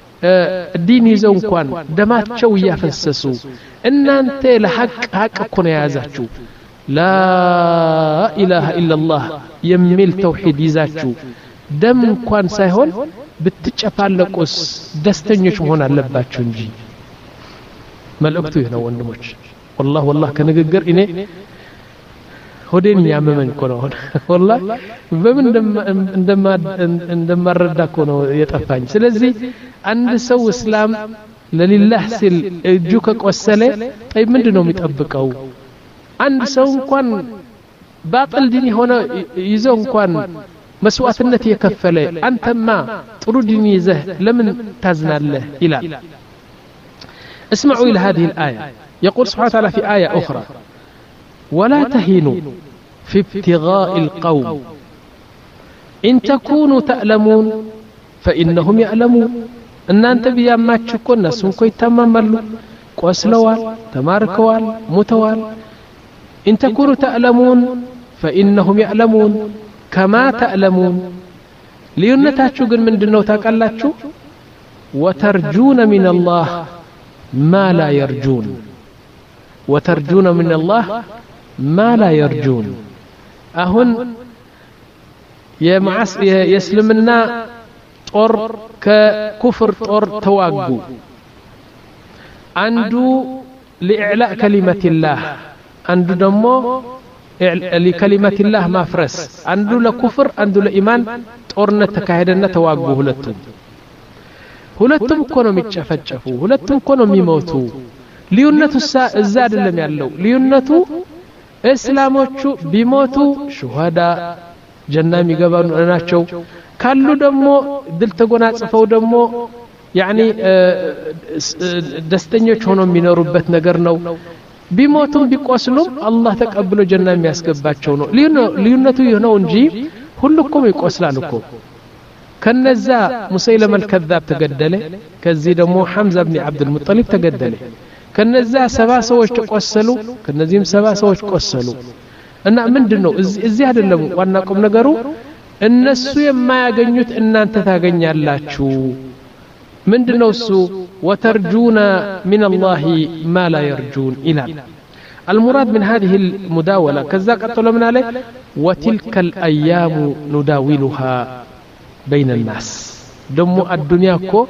Speaker 1: ዲን ይዘው እንኳን ደማቸው ያፈሰሱ እናንተ ለሐቅ ሐቅ እኮ ነው ያዛችሁ لا إله إلا الله يميل توحيد ይዛችሁ ደም እንኳን ሳይሆን ብትጨፋለቁስ ደስተኞች መሆን አለባችሁ እንጂ መልእክቱ ይሄ ነው ወንድሞች والله والله ከንግግር እኔ ሆዴን ያመመኝ እኮ ነው والله በምን እንደማ እንደማረዳ እኮ ነው የጠፋኝ ስለዚህ አንድ ሰው እስላም ለሊላህ ሲል እጁ ከቆሰለ طيب ምንድነው የሚጠብቀው አንድ ሰው እንኳን ባጥል ዲን ሆነ ይዘው እንኳን መስዋዕትነት የከፈለ አንተማ ጥሩ ዲን ይዘህ ለምን ታዝናለህ ይላል اسمعوا الى هذه الايه يقول سبحانه وتعالى في ايه اخرى ولا تهينوا في ابتغاء القوم ان تكونوا تعلمون فانهم يعلمون ان انت بياماچ እኮ እነሱም እኮ ይተማማሉ ቆስለዋል ተማርከዋል ሞተዋል إن تكونوا تعلمون فإنهم يعلمون كما تعلمون لينتاچو ግን ምንድነው ታቃላችሁ وترجون من الله ما لا يرجون وترجون من الله ما لا يرجون አሁን የማስ የእስልምና ጦር ከኩፍር ጦር ተዋጉ አንዱ لإعلاء كلمة الله አንዱ ደግሞ ለከሊመት الله ማፍረስ አንዱ ለኩፍር አንዱ ለኢማን ጦርነት ተካሄደና ተዋጉ ሁለቱም ሁለቱም እኮ ነው የሚጨፈጨፉ ሁለቱም እኮ ነው የሚሞቱ ልዩነቱ እዛ አይደለም ያለው ልዩነቱ እስላሞቹ ቢሞቱ ሹሃዳ ጀና የሚገባኑ ናቸው ካሉ ደግሞ ድል ተጎናጽፈው ደግሞ ያኒ ደስተኞች ሆነው የሚኖሩበት ነገር ነው ቢሞቱም ቢቆስሉም አላህ ተቀብሎ ጀና የሚያስገባቸው ነው ልዩነቱ ይሄ ነው እንጂ ሁሉም ይቆስላል እኮ كنزا مسيلم الكذاب تقدله كزي دمو حمزة بن عبد المطلب تقدله كنزا سبا سوش تقوسلو كنزيم سبا سوش تقوسلو أنا من دنو إزي هذا اللي واناكم نقروا الناس ما يغنيوت ان انت تغنيالاچو ምንድነው እሱ وترجون من الله ما لا يرجون الى المراد من هذه المداوله كذا قتلوا من عليه وتلك الايام نداولها بين الناس دمو الدنيا كو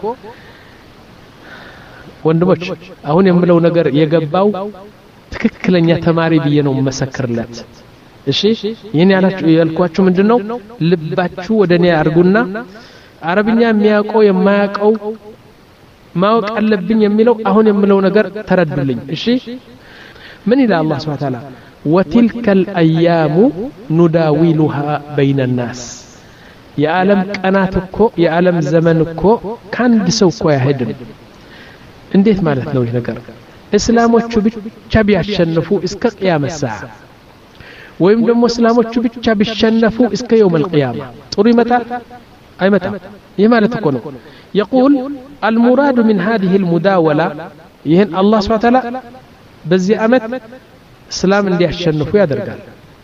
Speaker 1: ወንድሞች አሁን የምለው ነገር የገባው ትክክለኛ ተማሪ ብዬ ነው መሰክርለት እሺ ይሄን ያላችሁ ያልኳችሁ ምንድነው ልባችሁ ወደኔ አርጉና አረብኛ የሚያውቀው የማያውቀው ማወቅ አለብኝ የሚለው አሁን የምለው ነገር ተረዱልኝ እሺ ምን ይላል አላህ Subhanahu Wa Ta'ala وتلك الايام نداولها بين الناس የዓለም ቀናት እኮ የዓለም ዘመን እኮ ካንድ ሰው እኮ ያሄድም እንዴት ማለት ነው ይሄ ነገር እስላሞቹ ብቻ ቢያሸንፉ እስከ ቂያማ ሰዓ ወይም ደግሞ እስላሞቹ ብቻ ቢሸነፉ እስከ يوم القيامه ጥሩ ይመጣል አይመጣም ይሄ ማለት እኮ ነው يقول المراد من هذه المداوله ይሄን አላህ Subhanahu Wa Ta'ala በዚህ አመት እስላም እንዲያሸንፉ ያደርጋል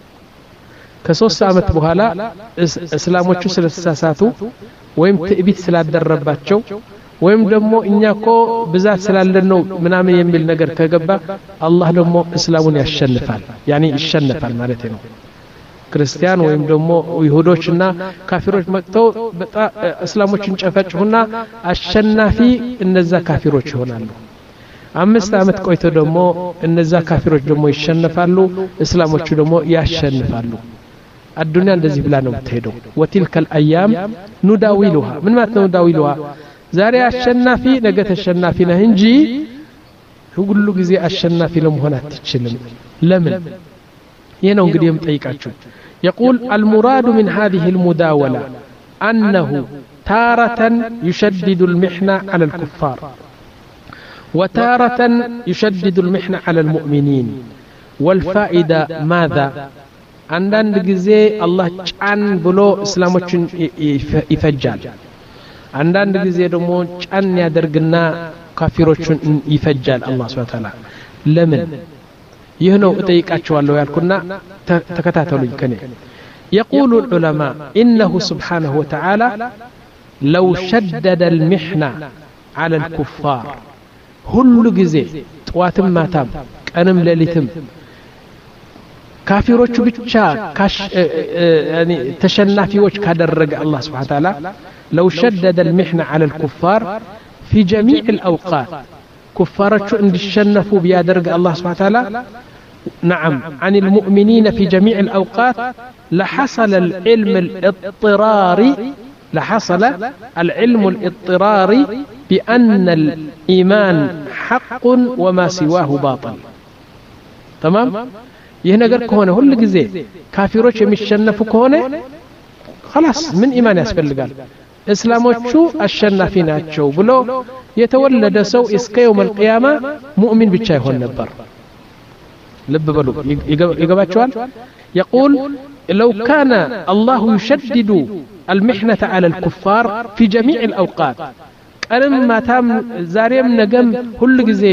Speaker 1: ከሶስት አመት በኋላ እስላሞቹ ስለተሳሳቱ ወይም ትዕቢት ስላደረባቸው ወይም ደግሞ እኛኮ ብዛት ስላለን ነው ምናምን የሚል ነገር ከገባ አላህ ደግሞ እስላሙን ያሸንፋል ያኒ ይሸነፋል ማለት ነው ክርስቲያን ወይም ደግሞ ይሁዶችና ካፊሮች መጥተው እስላሞችን ጨፈጭሁና አሸናፊ እነዛ ካፊሮች ይሆናሉ አምስት አመት ቆይቶ ደግሞ እነዛ ካፊሮች ደግሞ ይሸነፋሉ እስላሞቹ ደግሞ ያሸንፋሉ الدنيا እንደዚህ ብላ ነው የምትሄደው وتلك الايام نداولها ምን ማለት ነው نداولها ዛሬ አሸናፊ ነገ ተሸናፊ ነህ እንጂ ሁሉ ጊዜ አሸናፊ ለመሆን አትችልም ለምን ይሄ ነው እንግዲህ የምጠይቃችሁ يقول المراد من هذه المداولة أنه تارة يشدد المحنة على الكفار وتارة يشدد المحنة على المؤمنين والفائدة ماذا عندنا جزء الله عن بلو إسلاموچن يفجال عندنا جزء دمو عن يدرجنا كافروچن يفجال الله سبحانه وتعالى لمن يهنو እጠይቃቸዋለሁ ያልኩና ተከታተሉኝ ከኔ يقول العلماء إنه سبحانه وتعالى لو شدد المحنة على الكفار ሁሉ ጊዜ ጧትም ማታም ቀንም ሌሊትም ካፊሮቹ ብቻ ያኒ ተሸናፊዎች ካደረገ الله سبحانه وتعالى لو شدد المحنة على الكفار في جميع الأوقات كفارቹ እንዲሸነፉ ቢያደርግ الله سبحانه وتعالى نعم عن المؤمنين في جميع الأوقات لحصل العلم الاضطراري لحصل العلم الاضطراري بأن الإيمان حق وما سواه باطل تمام ይሄ ነገር ከሆነ ሁሉ ጊዜ ካፊሮች የሚሸነፉ ከሆነ خلاص ምን ኢማን ያስፈልጋል እስላሞቹ አሸናፊ ናቸው ብሎ የተወለደ ሰው እስከ يوم القيامه ሙእሚን ብቻ ይሆን ነበር ልብ በሉ ይገባቸዋል يقول لو كان الله يشدد المحنة على الكفار في جميع الأوقات ቀንም ማታም ዛሬም ነገም ሁሉ ጊዜ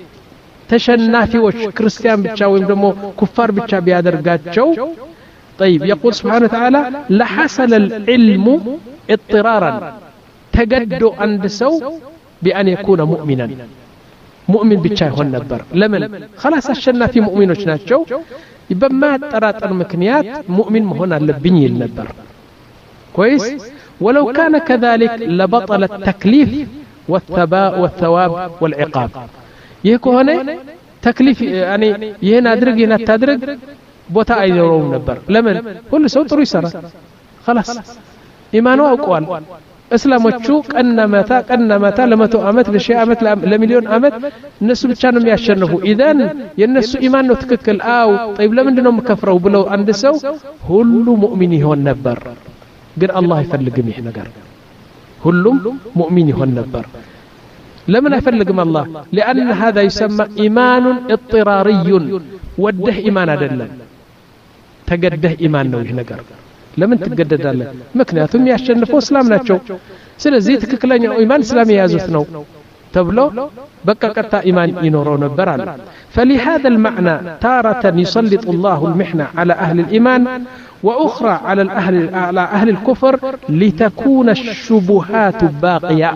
Speaker 1: ተሸናፊዎች ክርስቲያን ብቻ ወይም ደግሞ ኩፋር ብቻ ቢያደርጋቸው طيب يقول سبحانه وتعالى لحصل العلم اضطرارا تجدو عند سو بأن يكون مؤمنا مؤمن بيتشا يهون نبر لمن خلاص الشنا في مؤمنوش ناتشو يبقى ما تراتر مكنيات مؤمن مهنا لبني النبر كويس ولو كان كذلك لبطل التكليف والثباء والثواب والعقاب يهكو هنا تكليف يعني يهنا أدرق يهنا تدرق بوتا أيديرون نبر لمن كل سو طرو يسرى خلاص إيمانه أقوال እስላሞቹ ቀነመታ ቀነመታ ለመቶ አመት ለሺህ አመት ለሚሊዮን አመት እነሱ ብቻ ነው የሚያሸንፉ ኢዳን የነሱ ኢማን ነው ትክክል አው طيب ለምንድን ነው የምከፍረው ብለው አንድ ሰው ሁሉ ሙእሚን ይሆን ነበር ግን አላህ አይፈልግም ይሄ ነገር ሁሉም ሙእሚን ይሆን ነበር ለምን አይፈልግም አላህ لأن هذا يسمى إيمان اضطراري ወደህ ኢማን አይደለም ተገደህ ኢማን ነው ይሄ ነገር ለምን ትገደዳለህ ምክንያቱም ያሸንፈው እስላም ናቸው ስለዚህ ትክክለኛው ኢማን እስላም የያዙት ነው ተብሎ በቃ ቀጣ ኢማን ይኖረው ነበር አለ فلهذا المعنى تارة يسلط الله المحنة على أهل الإيمان وأخرى على الأهل على أهل الكفر لتكون الشبهات باقية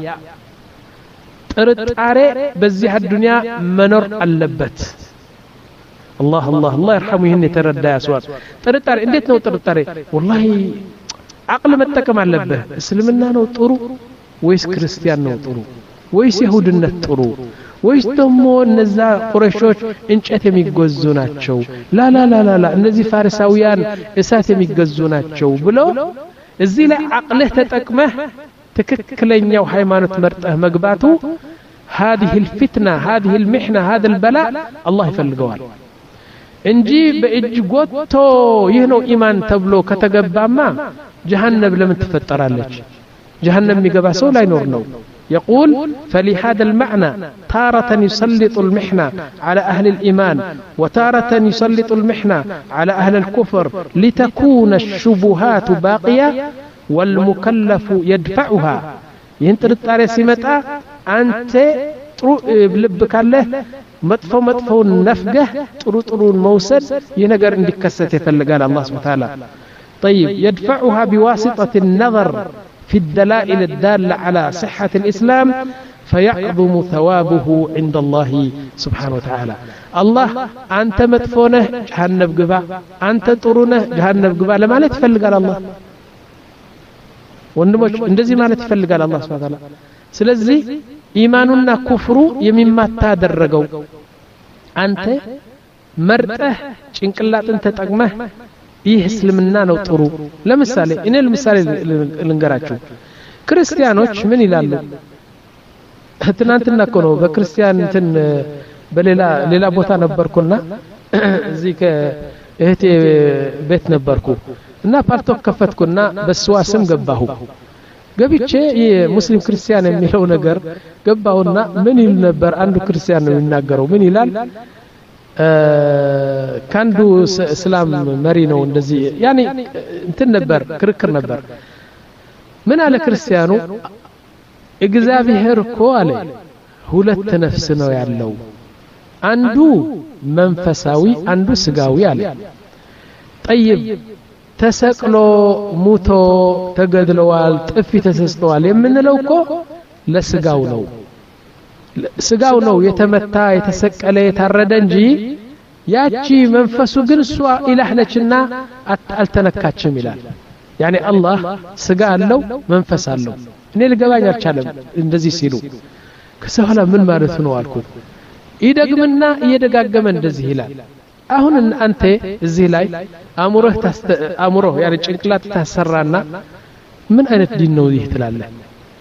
Speaker 1: ترتاري بزيها الدنيا منر اللبت الله الله الله يرحمه هني تردى يا سواد ترتاري انديت نو ترتاري والله عقل متكم على اللبه اسلمنا نو طرو ويس كريستيان نو طرو ويس يهودነት ጥሩ ወይስ ደሞ እነዛ ቁረይሾች እንጨት የሚገዙ ናቸው ላ ላ ላ ላ እነዚህ ፋሪሳውያን እሳት የሚገዙ ናቸው ብሎ እዚህ ላይ አቅልህ ተጠቅመህ ትክክለኛው ሃይማኖት መርጠህ መግባቱ هذه الفتنة هذه المحنة هذا البلاء الله يفلقوال እንጂ በእጅ ጎቶ ይህ ነው ኢማን ተብሎ ከተገባማ جهنم لم تفطرالች جهنم የሚገባ ሰው ላይኖር ነው يقول فلهذا المعنى تارة يسلط المحنة على أهل الإيمان وتارة يسلط المحنة على أهل الكفر لتكون الشبهات باقية والمكلف يدفعها ينتر التاريسي متى أنت بلبك الله مطفو مطفو نفقه طرو طرو الموسد ينقر عندك كسة فلقال الله سبحانه وتعالى طيب يدفعها بواسطة النظر في الدلائل الدالة على صحة الإسلام فيعظم ثوابه عند الله سبحانه وتعالى الله أنت مدفونه جهنم قبا أنت طرونه جهنم قبا لما لا تفلق على الله وندمج اندزي ما لا تفلق على الله سبحانه وتعالى سلزي إيماننا كفر يمما تادرقوا أنت مرته شنكلات انت تقمه ይህ እስልምና ነው ጥሩ ለምሳሌ እኔ ለምሳሌ ልንገራችሁ ክርስቲያኖች ምን ይላሉ ትናንትና እኮ ነው በክርስቲያን እንትን በሌላ ሌላ ቦታ ነበርኩና እዚህ ከእህቴ ቤት ነበርኩ እና ፓርቶ ከፈትኩና በስዋ ስም ገባሁ ገብቼ የሙስሊም ክርስቲያን የሚለው ነገር ገባውና ምን ይል ነበር አንዱ ክርስቲያን ነው የሚናገረው ምን ይላል ካንዱ እስላም መሪ ነው እንደዚህ ያኒ እንትን ነበር ክርክር ነበር ምን አለ ክርስቲያኑ እግዚአብሔር እኮ አለ ሁለት ነፍስ ነው ያለው አንዱ መንፈሳዊ አንዱ ስጋዊ አለ طيب ተሰቅሎ ሙቶ ተገድለዋል ጥፊ ተሰስጠዋል የምንለው እኮ ለስጋው ነው ስጋው ነው የተመታ የተሰቀለ የታረደ እንጂ ያቺ መንፈሱ ግን ሷ ኢላህ ነችና አልተነካችም ይላል ያኒ አላህ ስጋ አለው መንፈስ አለው እኔ ልገባኝ አልቻለም እንደዚህ ሲሉ ከሰኋላ ምን ማለት ነው አልኩት ይደግምና እየደጋገመ እንደዚህ ይላል አሁን አንተ እዚህ ላይ አሙረህ አሙረህ ያኒ ጭንቅላት ታሰራና ምን አይነት ዲን ነው ይህ ትላለህ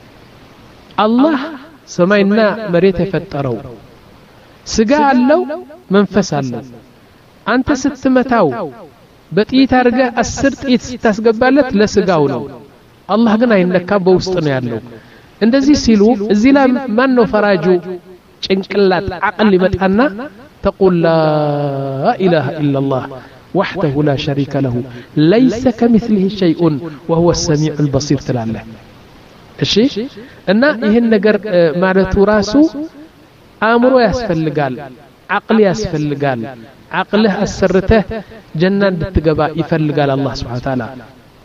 Speaker 1: አላህ ሰማይና መሬት የፈጠረው ስጋ አለው መንፈስ አለው አንተ ስትመታው በጥይት አርገ አስር ጥይት ስታስገባለት ለስጋው ነው አላህ ግን አይነካ በውስጥ ነው ያለው እንደዚህ ሲሉ እዚህ ላይ ማን ነው ፈራጁ ጭንቅላት አቅል ይመጣና تقول لا إله إلا الله وحده لا شريك له ليس كمثله شيء وهو السميع البصير تلاله እሺ እና ይሄን ነገር ማለቱ ራሱ አእምሮ ያስፈልጋል አቅል ያስፈልጋል አቅልህ አሰርተህ ጀና እንድትገባ ይፈልጋል አላህ Subhanahu Wa Ta'ala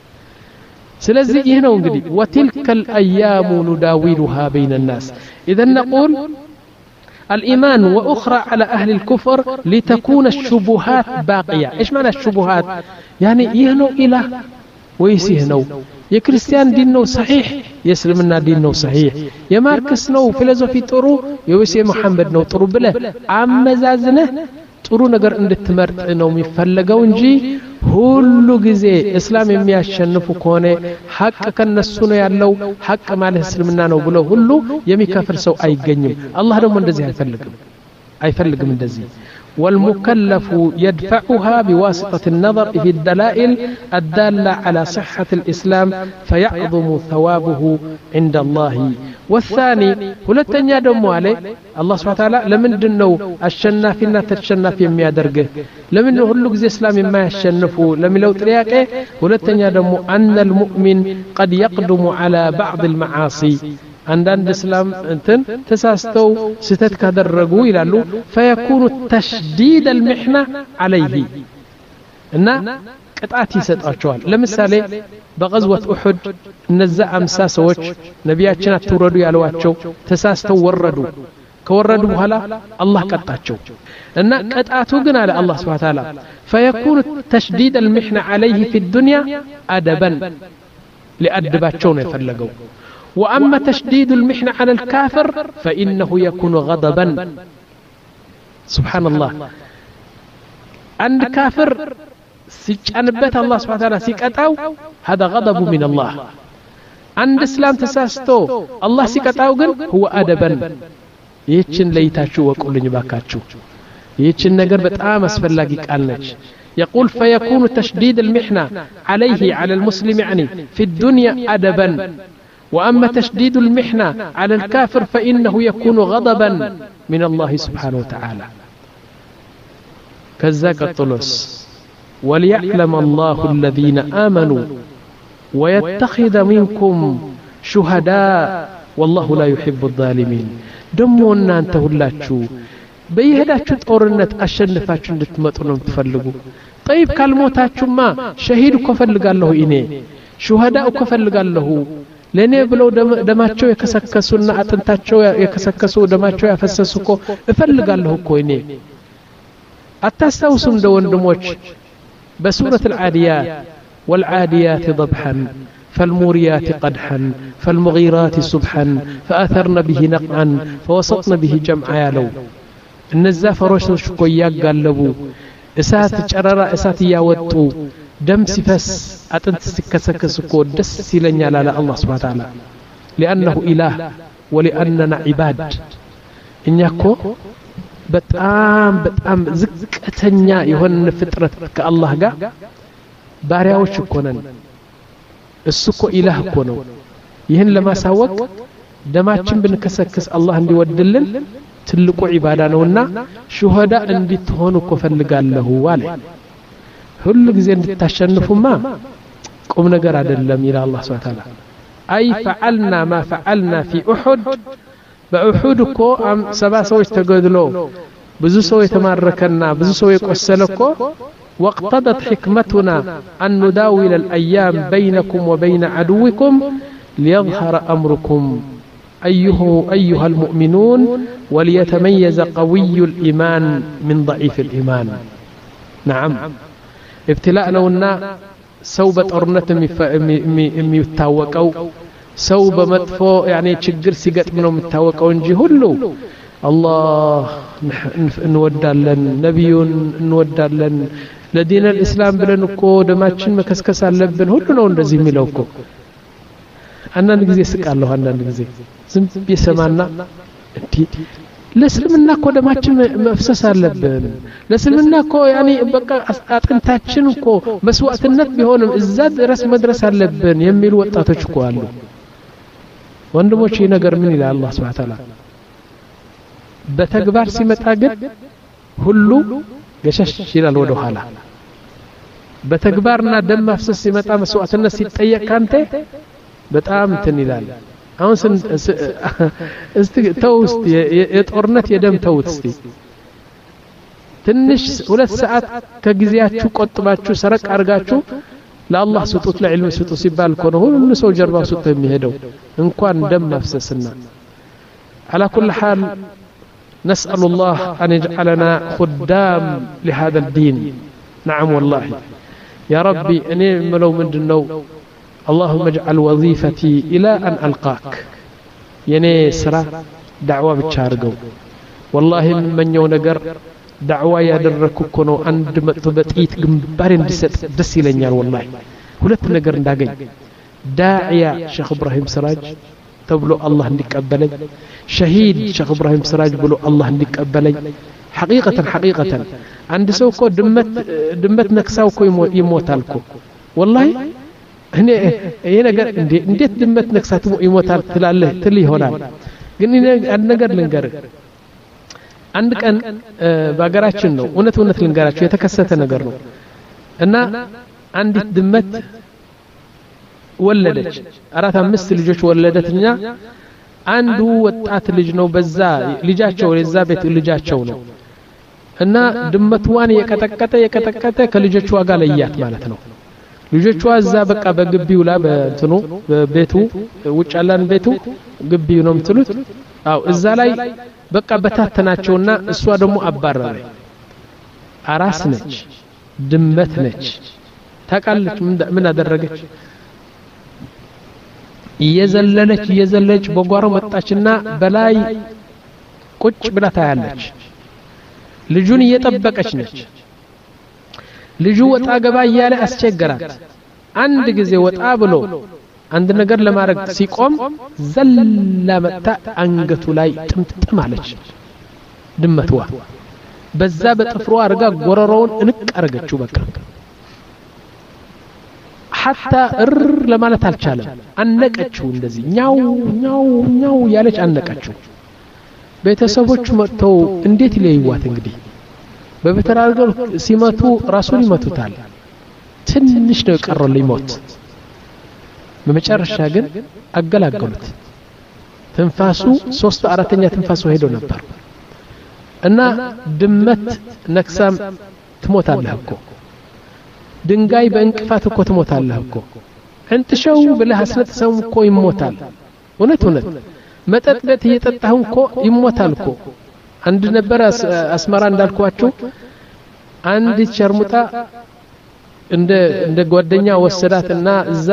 Speaker 1: ስለዚህ ይሄ ነው እንግዲህ وتلك الايام نداولها بين الناس اذا نقول الايمان واخرى على اهل الكفر لتكون الشبهات باقيه ايش معنى الشبهات يعني ይሄ ነው ኢላህ ወይስ ይሄ ነው የክርስቲያን ዲን ነው صحيح የእስልምና ዲን ነው صحيح የማርክስ ነው ፊሎሶፊ ጥሩ የወይስ የሙሐመድ ነው ጥሩ ብለ አመዛዝነህ ጥሩ ነገር እንድትመርጥ ነው የሚፈልገው እንጂ ሁሉ ጊዜ እስላም የሚያሸንፉ ከሆነ ሐቅ ከነሱ ነው ያለው ሐቅ ማለት እስልምና ነው ብሎ ሁሉ የሚከፍር ሰው አይገኝም አላህ ደግሞ እንደዚህ አይፈልግም አይፈልግም እንደዚህ والمكلف يدفعها بواسطة النظر في الدلائل الدالة على صحة الإسلام فيعظم ثوابه عند الله. والثاني ሁለተኛ ደግሞ አለ አላህ Subhanahu Wa Ta'ala ለምንድን ነው አሸናፊና ተሸናፊ የሚያደርግህ ለምን ሁሉ ጊዜ እስላም የማያሸንፉ ለሚለው ጥያቄ ሁለተኛ ደግሞ أن المؤمن قد يقدم على بعض المعاصي عندنا الإسلام أنتن تساستو ستت كدرجوا إلى له فيكون تشديد المحنة عليه إن قطعتي ست أشوال لمثال بغزوة أحد نزع أمساس وجه نبياتنا توردوا يالواتشو تساستو وردوا كوردوا هلا الله قطعتشو إن قطعتو جنا على الله سبحانه وتعالى فيكون تشديد المحنة عليه في الدنيا أدبا لأدباتشون يفلقوا. وأما تشديد المحنة على الكافر فإنه يكون غضبا. سبحان الله عند كافر سيجانبت الله سبحانه وتعالى سيكتاو هذا غضب من الله. عند إسلام تساستو الله سيكتاو قل هو أدبا يتشن ليتاشو وقولن باكاتشو يتشن نقر بتآم أسفل لاقيك آلناش يقول فيكون تشديد المحنة عليه على المسلم يعني في الدنيا أدبا. وأما تشديد المحنة على الكافر فإنه يكون غضبا من الله سبحانه وتعالى. كذاك الطلس وليعلم الله الذين آمنوا ويتخذ منكم شهداء والله لا يحب الظالمين. دمونا أنته اللاتشو بيهداتشو تقرنت أشنفاتشو نتمطرون تفلقوا. طيب كالموتاتشو ما شهيد كفلق الله إني شهداء كفلق الله ለኔ ብለው ደማቸው የከሰከሱና አጥንታቸው የከሰከሱ ደማቸው ያፈሰሱ እኮ እፈልጋለሁ እኮ እኔ አታስተውሱም እንደ ወንድሞች በሱረት العاديات والعاديات ضبحا فالموريات قدحا فالمغيرات صبحا فأثرن به نقعا فوسطن به جمعا ያለው እነዛ ፈሮሾች እኮ ያጋለቡ እሳት ጨረራ እሳት ያወጡ دم سفس أتنت سكسكس كود دس سيلنيا على الله سبحانه وتعالى لأنه إله ولأننا عباد إن يكو بتأم بتأم زكتنيا يهون فطرة كالله جا بارياوش كونن السكو إله كونو يهن لما سوق دماتشن بنكسكس الله عندي ودلل تلقوا عبادنا ونا شهداء عندي تهونو كفلقال له والي ሁሉ ጊዜ እንድታሸንፉማ ቁም ነገር አይደለም ይላል አላህ Subhanahu Wa Ta'ala አይ فعلنا ما فعلنا في احد በኡሁድ እኮ ሰባ ሰዎች ተገድሎ ብዙ ሰው የተማረከና ብዙ ሰው የቆሰለኮ واقتضت حكمتنا ان نداول الايام بينكم وبين عدوكم ليظهر امركم ايه ايها المؤمنون وليتميز قوي الايمان من ضعيف الايمان. نعم ابتلاء لونا سوب طرنت የሚታወቀው ሰው በመጥፎ يعني ችግር ሲገጥም ነው የሚታወቀው እንጂ ሁሉ አላህ እንወዳለን ነብዩን እንወዳለን ለዲን الاسلام ብለን እኮ ደማችን መከስከስ አለብን ሁሉ ነው እንደዚህ የሚለው እኮ አንዳንድ ጊዜ ስቃለሁ አንዳንድ ጊዜ ዝም ቢሰማና እንዴ ለስልምና እኮ ደማችን መፍሰስ አለብን ለስልምና እኮ ያኒ በቃ አጥንታችን እኮ መስዋዕትነት ቢሆንም እዛ ድረስ መድረስ አለብን የሚሉ ወጣቶች እኮ አሉ ወንድሞች ይሄ ነገር ምን ይላል አላህ Subhanahu Wa Ta'ala በተግባር ሲመጣ ግን ሁሉ ገሸሽ ይላል ወደ ኋላ በተግባርና ደም መፍሰስ ሲመጣ መስዋዕትነት ሲጠየቅ ካንተ በጣም እንትን ይላል አሁን እስቲ ተውስት የጦርነት የደም ተውት እስቲ ትንሽ ሁለት ሰዓት ከጊዜያችሁ ቆጥባችሁ ሰረቅ አርጋችሁ ለአላህ ስጡት ለዕልም ስጡት ሲባል ኮነ ሁሉ ሰው ጀርባው ስጡ የሚሄደው እንኳን ደም መፍሰስና على كل حال نسأل الله أن يجعلنا خدام لهذا الدين. نعم والله يا ربي أني ملو من دنو اللهم اجعل وظيفتي إلى أن ألقاك يعني سرا دعوة بتشارقو والله من يو نقر دعوة يدركو كونو عند مطبطيت جنبارين دس يلنيال والله ሁለት ነገር እንዳገኝ ዳዒያ ሼኽ ኢብራሂም ስራጅ ተብሎ አላህ እንዲቀበለኝ ሸሂድ ሼኽ ኢብራሂም ስራጅ ብሎ አላህ እንዲቀበለኝ حقيقة حقيقة عند سوكو دمت دمت نكساوكو يموتالكو والله هنا هنا እንዴት ድመት ነክሳት ይሞታል ትላለህ ትል ይሆናል ግን አንድ ነገር ልንገር አንድ ቀን በአገራችን ነው እውነት እውነት ልንገራችሁ የተከሰተ ነገር ነው እና አንዲት ድመት ወለደች አራት አምስት ልጆች ወለደችና አንዱ ወጣት ልጅ ነው በዛ ልጃቸው ለዛ ቤት ልጃቸው ነው እና ድመቷን የቀጠቀጠ የቀጠቀጠ ከልጆቿ ጋር ለያት ማለት ነው ልጆቿ እዛ በቃ በግቢው ላይ በእንትኑ በቤቱ ውጭ ያለን ቤቱ ግቢው ነው የምትሉት አው እዛ ላይ በቃ በታተናቸውና እሷ ደግሞ አባረረ አራስ ነች ድመት ነች ታቃለች ምን አደረገች እየዘለለች እየዘለለች በጓሮ መጣችና በላይ ቁጭ ብላ ታያለች ልጁን እየጠበቀች ነች ልጁ ወጣ ገባ እያለ አስቸገራት አንድ ጊዜ ወጣ ብሎ አንድ ነገር ለማድረግ ሲቆም ዘላ መጣ አንገቱ ላይ ጥምጥም አለች ድመቷ በዛ በጥፍሯ አርጋ ጎረሮውን እንቅ አረገችው በቃ حتى እር ለማለት አልቻለም አነቀችው እንደዚህ ኛው ኛው ኛው ያለች አነቀችው ቤተሰቦቹ መጥተው እንዴት ይለይዋት እንግዲህ በበተራርገው ሲመቱ ራሱን ይመቱታል ትንሽ ነው ቀረው ሊሞት በመጨረሻ ግን አገላገሉት ትንፋሱ ሶስት አራተኛ ትንፋሱ ሄዶ ነበር እና ድመት ነክሳም ትሞታለህ እኮ ድንጋይ በእንቅፋት እኮ ትሞታለህ እኮ እንጥሸው ብለህ አስነጥሰው እኮ ይሞታል እውነት እውነት መጠጥ ቤት እየጠጣሁ እኮ ይሞታል እኮ አንድ ነበር አስመራ እንዳልኳችሁ አንድ ቸርሙጣ እንደ እንደ ጓደኛ ወሰዳትና እዛ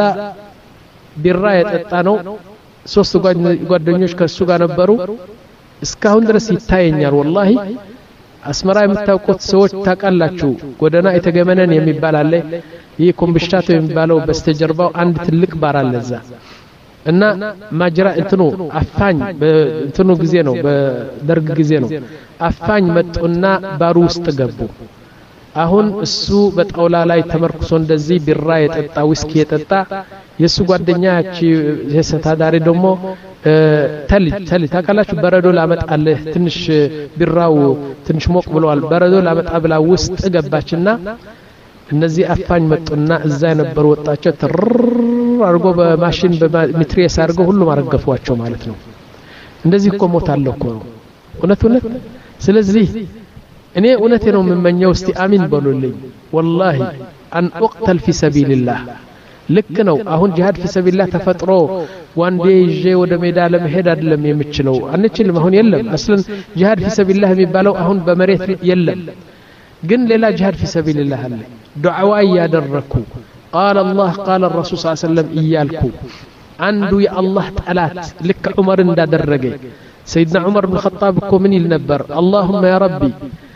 Speaker 1: ቢራ የጠጣ ነው ሶስት ጓደኞች ከሱ ጋር ነበሩ እስካሁን ድረስ ይታየኛል والله አስመራ የምታውቁት ሰዎች ታቃላችሁ ጎደና የተገመነን የሚባል አለ ይህ ኮምብሽታቶ የሚባለው በስተጀርባው አንድ ትልቅ ባር አለ እዛ እና ማጅራ እንትኑ አፋኝ በእንትኑ ጊዜ ነው በደርግ ጊዜ ነው አፋኝ መጡና ባሩ ውስጥ ገቡ አሁን እሱ በጣውላ ላይ ተመርኩሶ እንደዚህ ቢራ የጠጣ ዊስኪ የጠጣ የሱ ጓደኛች የሰታዳሪ ደግሞ ተል ተል ታቃላችሁ በረዶ ላመጣለህ ትንሽ ቢራው ትንሽ ሞቅ ብለዋል በረዶ ላመጣ ብላ ውስጥ ገባችና እነዚህ አፋኝ መጡና እዛ የነበሩ ወጣቸው ትር አርጎ በማሽን በሚትሪየስ አርጎ ሁሉ ማረገፏቸው ማለት ነው እንደዚህ እኮ ሞታለሁ እኮ ነው እውነት እውነት ስለዚህ እኔ እውነቴ ነው የምመኘው እስቲ አሚን በሉልኝ والله ان اقتل في سبيل الله ልክ ነው አሁን ጂሃድ في سبيل الله ተፈጥሮ ዋንዴ ይዤ ወደ ሜዳ ለመሄድ አይደለም የምችለው አንችልም አሁን የለም አስለን ጂሃድ في سبيل الله የሚባለው አሁን በመሬት የለም ግን ሌላ ጂሃድ في سبيل الله አለ ዱዓዋ ያደረኩ قال الله قال الرسول صلى الله عليه وسلم إيالكو عنده يا الله طلات لك عمر እንዳደረገ سيدنا عمر بن الخطاب እኮ ምን ይል ነበር اللهم يا ربي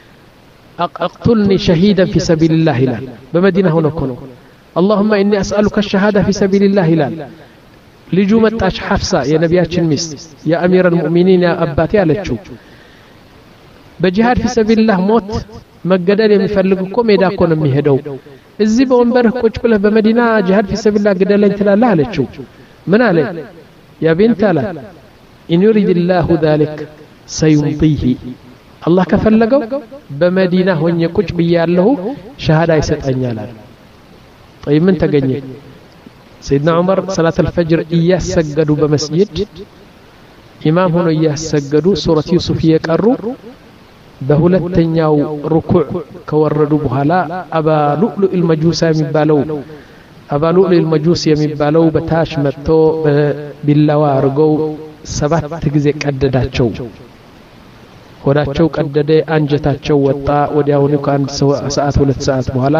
Speaker 1: اقتلني شهيدا في سبيل الله ይላል በመዲና ሆኖ እኮ ነው اللهم اني اسالك الشهاده في سبيل الله ይላል ልጁ መጣች ሐፍሳ የነቢያችን ሚስት يا امير المؤمنين يا አባቴ አለችው በጂሃድ في سبيل الله ሞት መገደል የሚፈልግ እኮ ሜዳ እኮ ነው የሚሄደው እዚህ በወንበር ቁጭ ብለህ በመዲና ጂሃድ في سبيل الله ገደለኝ ትላለህ አለችው ምን አለ يا بنت لا ان يريد الله ذلك سيمضيه الله ከፈለገው በመዲና ሆኜ ቁጭ ብያለሁ ሸሃዳ ይሰጠኛል አለ طيب ምን ተገኘ سيدنا عمر صلاه الفجر እያሰገዱ በመስጊድ ኢማም ሆኖ እያሰገዱ ሱረት ዩሱፍ እየቀሩ በሁለተኛው ሩኩዕ ከወረዱ በኋላ አባ ሉዕሉዕ المجوس የሚባለው አባ ሉዕሉዕ المجوس የሚባለው በታች መጥቶ በቢላዋ አርገው ሰባት ጊዜ ቀደዳቸው ወዳቸው ቀደደ አንጀታቸው ወጣ ወዲያውኑ ከአንድ ሰዓት ሁለት ሰዓት በኋላ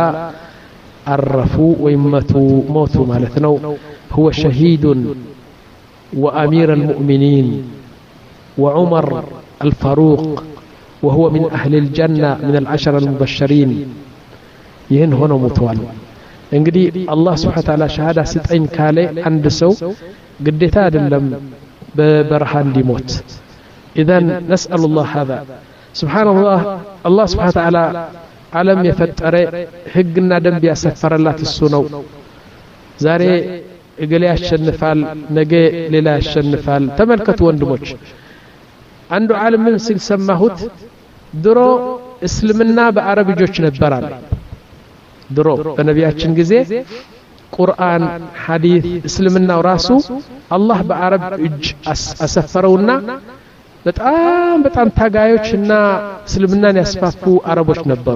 Speaker 1: አረፉ ወይመቱ ሞቱ ማለት ነው هو شهيد وأمير المؤمنين وعمر الفاروق وهو من أهل الجنة من العشر المبشرين ይህን ሆኖ ሞተዋል እንግዲህ አላህ Subhanahu Wa Ta'ala ሸሃዳ ስጠኝ ካለ አንድ ሰው ግዴታ አይደለም በበረሃ እንዲሞት اذا نسال الله هذا سبحان الله الله سبحانه وتعالى ዓለም የፈጠረ ህግና ደንብ ያሰፈረላት እሱ ነው ዛሬ እገሌ ያሸንፋል ነገ ሌላ ያሸንፋል ተመልከቱ ወንድሞች አንዱ ዓለም ምን ሲል ሰማሁት ድሮ እስልምና በአረብ ልጆች ነበራል ድሮ በነቢያችን ጊዜ ቁርአን ሐዲስ እስልምናው ራሱ አላህ በአረብ እጅ አሰፈረውና በጣም በጣም ታጋዮችና እስልምናን ያስፋፉ አረቦች ነበሩ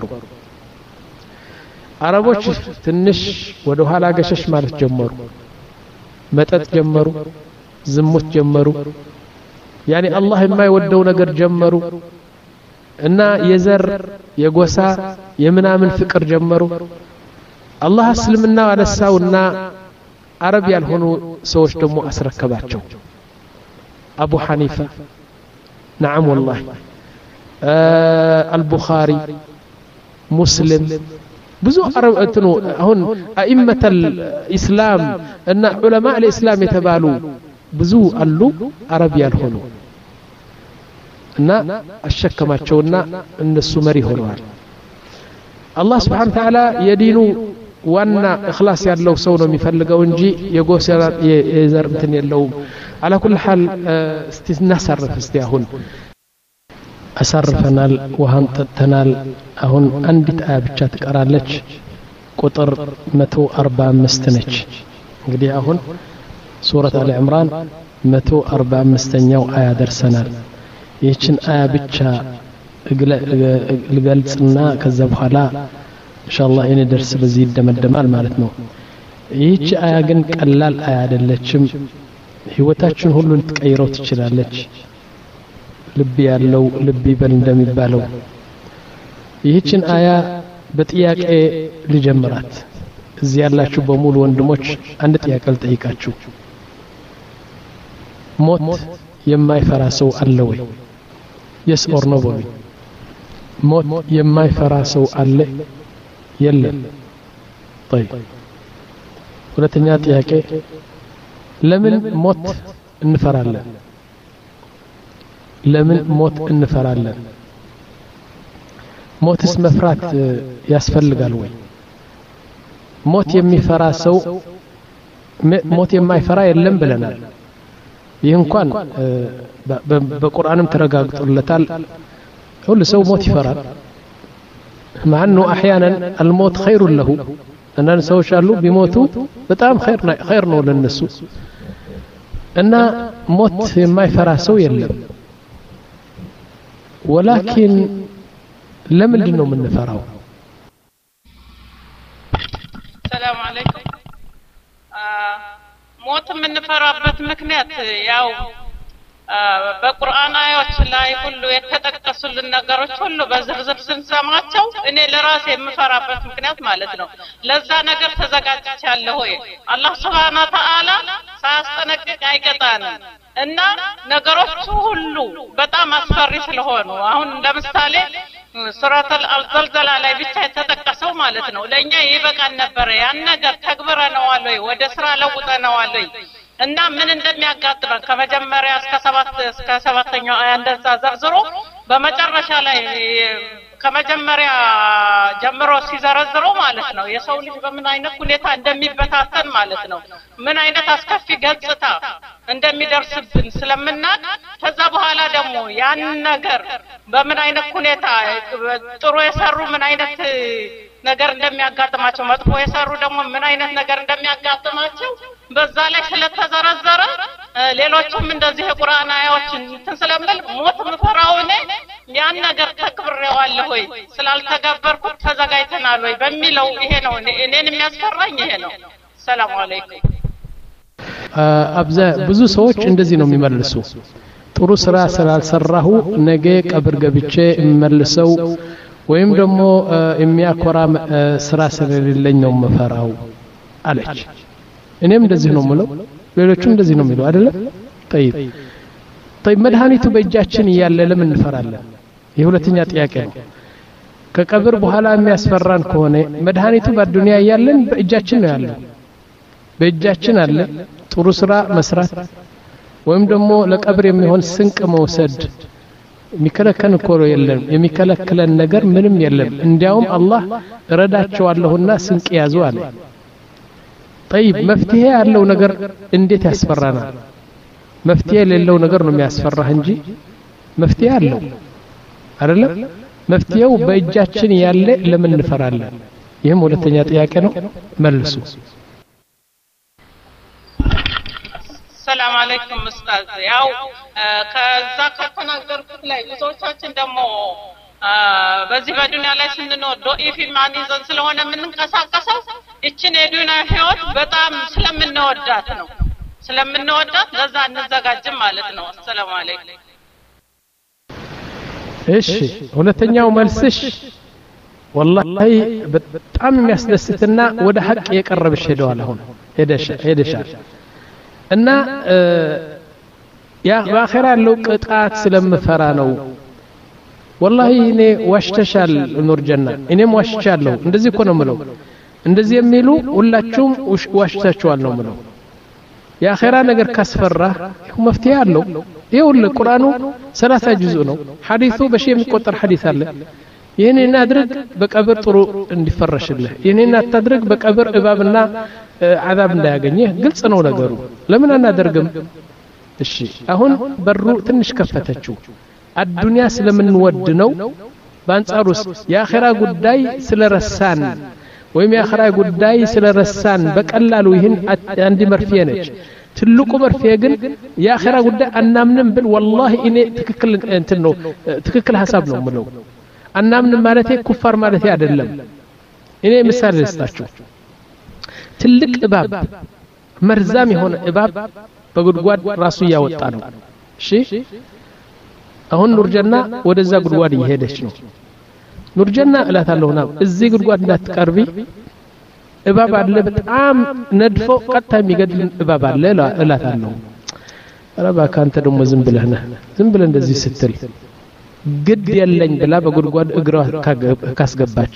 Speaker 1: አረቦች ትንሽ ወደ ኋላ ገሸሽ ማለት ጀመሩ መጠጥ ጀመሩ ዝሙት ጀመሩ ያኒ አላህ የማይወደው ነገር ጀመሩ እና የዘር የጎሳ የምናምን ፍቅር ጀመሩ አላህ እስልምና አነሳውና አረብ ያልሆኑ ሰዎች ደግሞ አስረከባቸው አቡ ሐኒፋ نعم والله آه البخاري مسلم بزو عرب اتنو هون ائمه الاسلام ان علماء الاسلام يتبالوا بزو قالوا عرب يالهونو እና አሸከማቸውና እነሱ መሪ ሆነዋል አላህ Subhanahu Wa Ta'ala የዲኑ ዋና اخلاص ያለው ሰው ነው የሚፈልገው እንጂ የጎሳ የዘር እንትን የለውም على كل حال استنصرف استياهون أصرفنال وهم تتنال أهون أنديت آية بتشا تقرالج قطر مئة وأربعة مستنج قدي أهون سورة آل عمران مئة وأربعة مستنيو آية درسنال يهشن آية بتشا لقلتنا كذب خلا إن شاء الله إني درس بزيد دم الدمال مالتنا يهش آية جن كلال آية دلتشم ህይወታችን ሁሉ ልትቀይረው ትችላለች ልብ ያለው ልብ ይበል እንደሚባለው ይህችን አያ በጥያቄ ልጀምራት እዚህ ያላችሁ በሙሉ ወንድሞች አንድ ጥያቄ ልጠይቃችሁ ሞት የማይፈራ ሰው አለ ወይ yes or no ቦሚ ሞት የማይፈራ ሰው አለ የለም طيب ሁለተኛ ጥያቄ ለምን ሞት እንፈራለን ለምን ሞት እንፈራለን ሞትስ መፍራት ያስፈልጋል ወይ ሞት የሚፈራ ሰው ሞት የማይፈራ የለም ብለናል ይህ እንኳን በቁርአንም ተረጋግጦለታል ሁሉ ሰው ሞት ይፈራል مع انه احيانا الموت خير له أننا سوش قالوا بيموتوا بتام خير خير نو للناس أن موت ما يفراسوا يلم ولكن لم يلنوا من فراو
Speaker 2: السلام عليكم آه موت من فرابة مكنات ياو በቁርአን አያዎች ላይ ሁሉ የተጠቀሱልን ነገሮች ሁሉ በዝርዝር ስንሰማቸው እኔ ለራሴ የምፈራበት ምክንያት ማለት ነው ለዛ ነገር ተዘጋጅቻለሁ ወይ አላህ Subhanahu Wa Ta'ala ሳያስጠነቅቅ አይቀጣንም እና ነገሮች ሁሉ በጣም አስፈሪ ስለሆኑ አሁን እንደምሳሌ ሱረቱል አልዘልዘላ ላይ ብቻ የተጠቀሰው ማለት ነው ለኛ ይበቃን ነበር ያን ነገር ተግብረናል ወይ ወደ ስራ ለውጠናል ወይ እና ምን እንደሚያጋጥመን ከመጀመሪያ እስከ ሰባት እስከ ሰባተኛው አያ እንደዛ ዘርዝሮ በመጨረሻ ላይ ከመጀመሪያ ጀምሮ ሲዘረዝሩ ማለት ነው የሰው ልጅ በምን አይነት ሁኔታ እንደሚበታተን ማለት ነው ምን አይነት አስከፊ ገጽታ እንደሚደርስብን ስለምናቅ ከዛ በኋላ ደግሞ ያን ነገር በምን አይነት ሁኔታ ጥሩ የሰሩ ምን አይነት ነገር እንደሚያጋጥማቸው መጥፎ የሰሩ ደግሞ ምን አይነት ነገር እንደሚያጋጥማቸው በዛ ላይ ስለተዘረዘረ ሌሎችም እንደዚህ የቁርአን አያዎችን ተሰለምል ሞት ምፈራውኔ ያን ነገር ተከብረዋለሁ ወይ ስላልተገበርኩት ተዘጋጅተናል ወይ በሚለው ይሄ ነው እኔን የሚያስፈራኝ ይሄ ነው ሰላም አለይኩም
Speaker 1: አብዛ ብዙ ሰዎች እንደዚህ ነው የሚመልሱ ጥሩ ስራ ስላልሰራሁ ነገ ቀብር ገብቼ እመልሰው ወይም ደግሞ የሚያኮራ ስራ ስለሌለኝ ነው መፈራው አለች እኔም እንደዚህ ነው ምለው ሌሎችም እንደዚህ ነው የሚሉ አይደለ طيب طيب መድኃኒቱ በእጃችን እያለ ለምን እንፈራለን የሁለተኛ ጥያቄ ነው ከቀብር በኋላ የሚያስፈራን ከሆነ መድኃኒቱ በዱንያ እያለን በእጃችን ነው ያለው በእጃችን አለ ጥሩ ስራ መስራት ወይም ደግሞ ለቀብር የሚሆን ስንቅ መውሰድ የሚከለከል እኮ የለም የሚከለከለን ነገር ምንም የለም እንዲያውም አላህ ረዳቸዋለሁና ስንቅ ያዙ አለ طيب መፍትሄ ያለው ነገር እንዴት ያስፈራናል መፍትሄ የሌለው ነገር ነው የሚያስፈራህ እንጂ መፍትሄ አለው አይደለም መፍትሄው በእጃችን ያለ ለምን እንፈራለን ይሄም ሁለተኛ ጥያቄ ነው መልሱ
Speaker 2: ሰላም አለይኩም ኡስታዝ ያው ከዛ ከተናገርኩት ላይ ብዙዎቻችን ደግሞ በዚህ በዱንያ ላይ ስንኖር ዶኢፍ ማን ይዘን ስለሆነ የምንንቀሳቀሰው እቺን የዱንያ ህይወት በጣም ስለምንወዳት ነው ስለምንወዳት ለዛ እንዘጋጅም ማለት ነው ሰላም አለይኩም
Speaker 1: እሺ ሁለተኛው መልስሽ والله በጣም የሚያስደስትና ወደ ሐቅ የቀረብሽ ሄደዋል አሁን ሄደሽ ሄደሻል እና ያ ባኺራ ያለው ቅጣት ስለምፈራ ነው والله እኔ ዋሽተሻል ኑር ጀና እኔም ዋሽቻለሁ እንደዚህ እኮ ነው ምለው እንደዚህ የሚሉ ሁላችሁም ዋሽታችኋል ነው ምለው የአኺራ ነገር ካስፈራ መፍትሄ አለው ይሁን ቁርአኑ ሰላሳ ጁዝ ነው ሐዲሱ በሺ የሚቆጠር ሐዲስ አለ ይሄን እናድርግ በቀብር ጥሩ እንዲፈረሽልህ ይሄን አታድርግ በቀብር እባብና አዛብ እንዳያገኝህ ግልጽ ነው ነገሩ ለምን አናደርግም እሺ አሁን በሩ ትንሽ ከፈተችው አዱንያ ስለምንወድ ነው በአንጻሩስ የአኺራ ጉዳይ ስለረሳን ወይም የአኺራ ጉዳይ ስለረሳን በቀላሉ ይሄን አንድ መርፌ ነች ትልቁ መርፌ ግን የአኺራ ጉዳይ አናምንም ብል والله እኔ ትክክል እንትን ነው ትክክል ሐሳብ ነው ምለው አናምንም ማለት ኩፋር ማለት አይደለም እኔ ምሳሌ ልስጣችሁ ትልቅ እባብ መርዛም የሆነ እባብ በጉድጓድ ራሱ ያወጣ ነው እሺ አሁን ኑርጀና ወደዛ ጉድጓድ እየሄደች ነው ኑርጀና እላታለሁና እዚህ ጉድጓድ እንዳትቀርቢ እባብ አለ በጣም ነድፎ ቀጣ የሚገድል እባብ አለ እላታለሁ አረባ ካንተ ደሞ ዝም ብለህ ነህ ዝም ብለህ እንደዚህ ስትል ግድ የለኝ ብላ በጉድጓድ እግሯ ካስገባች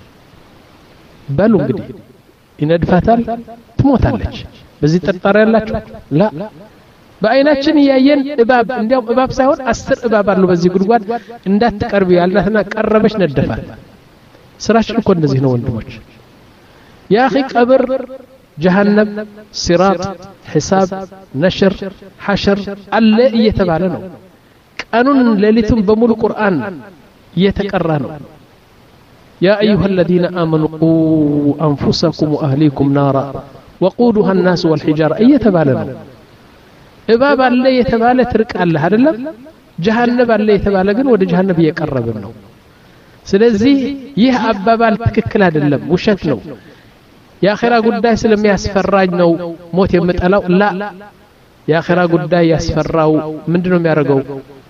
Speaker 1: በሉ እንግዲህ ይነድፋታል ትሞታለች በዚህ ተጣራ ያላችሁ ላ በአይናችን ያየን እባብ እንዲያው እባብ ሳይሆን አስር እባብ አሉ በዚህ ጉድጓድ እንዳትቀርቢ ያላትና ቀረበች ነደፋት ስራችን እኮ እንደዚህ ነው ወንድሞች ያ اخي ቀብር جهنم صراط حساب نشر حشر አለ እየተባለ ነው ቀኑን ሌሊቱን በሙሉ ቁርአን እየተቀራ ነው يا أيها الذين آمنوا قوا أنفسكم وأهليكم نارا وقودها الناس والحجارة أي تبالنا إباب اللي يتبالى ترك الله هذا لا جهنم اللي يتبالى قن ود جهنم يقربنا سلزي يه أبابال تككل هذا اللم وشتنو يا أخيرا قداي سلم ياسفراجنو موت يمتألاو لا يا أخيرا قداي ياسفراو من دنهم يارقو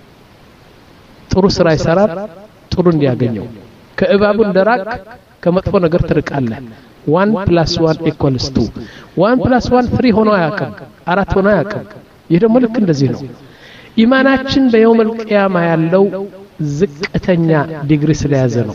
Speaker 1: تروس راي سرار ترون ياقنيو كإباب دراك كمطفو نقر ترك الله one plus one equals two one plus one three ሆኖ ያቀም አራት ሆኖ ያቀም ይሄ ደግሞ ልክ እንደዚህ ነው ኢማናችን በየውም القيامة ያለው ዝቅተኛ ዲግሪ ስለያዘ ነው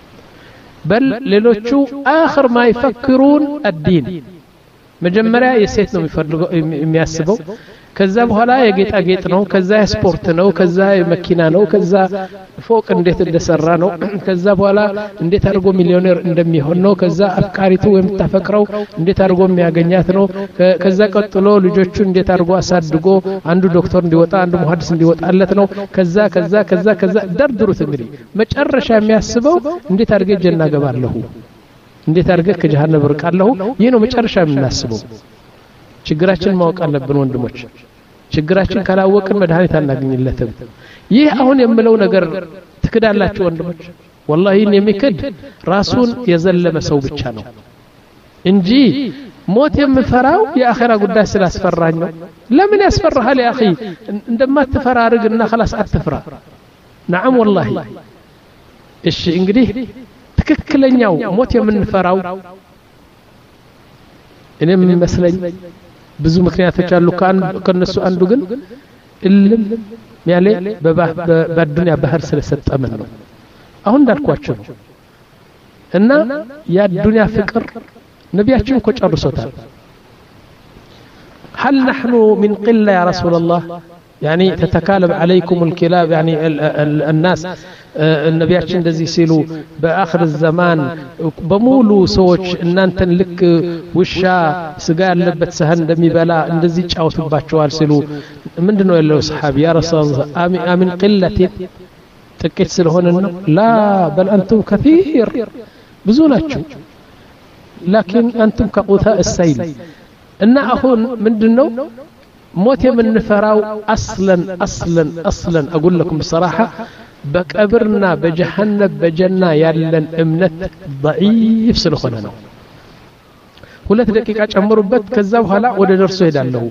Speaker 1: በል ሌሎቹ آخر ما يفكرون الدين መጀመሪያ የሴት ነው የሚፈልገው የሚያስበው ከዛ በኋላ የጌጣ ጌጥ ነው ከዛ ስፖርት ነው ከዛ መኪና ነው ከዛ ፎቅ እንዴት እንደሰራ ነው ከዛ በኋላ እንዴት አድርጎ ሚሊዮነር እንደሚሆን ነው ከዛ አፍቃሪቱ ወይም ተፈቅረው እንዴት አድርጎ የሚያገኛት ነው ከዛ ቀጥሎ ልጆቹ እንዴት አድርጎ አሳድጎ አንዱ ዶክተር እንዲወጣ አንዱ መሐንዲስ እንዲወጣለት ነው ከዛ ከዛ ከዛ ከዛ ደርድሩት እንግዲህ መጨረሻ የሚያስበው እንዴት አድርጌ ጀና ገባለሁ እንዴት አድርጌ ከጀሃነም ርቃለሁ ይሄ ነው መጨረሻ የምናስበው ችግራችን ማወቅ አለብን ወንድሞች ችግራችን ካላወቅን መድኃኒት አናገኝለትም ይህ አሁን የምለው ነገር ትክዳላችሁ ወንድሞች والله እኔ የሚክድ ራሱን የዘለመ ሰው ብቻ ነው እንጂ ሞት የምፈራው የአኺራ ጉዳይ ስላስፈራኝ ነው ለምን ያስፈራሃል يا اخي እንደማትፈራ አርግና خلاص አትፍራ نعم والله እሺ እንግዲህ ትክክለኛው ሞት የምንፈራው እኔም መስለኝ ብዙ ምክንያቶች አሉ ከነሱ አንዱ ግን እልም ያለ በዱንያ ባህር ስለሰጠመን ነው አሁን እንዳልኳችሁ ነው እና ያ ዱንያ ፍቅር ነቢያችን እኮ ጨርሶታል هل نحن من قلة يا رسول الله يعني تتكالب عليكم الكلاب يعني ال ال الناس النبياتችን እንደዚህ ሲሉ በአخر الزمان በሙሉ ሰዎች እናንተን ልክ ውሻ ስጋ ያለበት ሰሃን እንደሚበላ እንደዚህ ጫውቱባቸዋል ሲሉ ምንድነው ያለው ሰሃቢ ያ ረሱላህ አሚን قلة ጥቂት ስለሆነ ነው لا بل انتم كثير ብዙ ናችሁ لكن انتم كقوثاء السيل እና አሁን ምንድነው موت من نفراو اصلا اصلا اصلا اقول لكم بصراحه بقبرنا بجهنم بجنة يالن امنت ضعيف ስለሆነ ነው ሁለት ደቂቃ ጨምሩበት ከዛ በኋላ ወደ ደርሶ ሄዳለሁ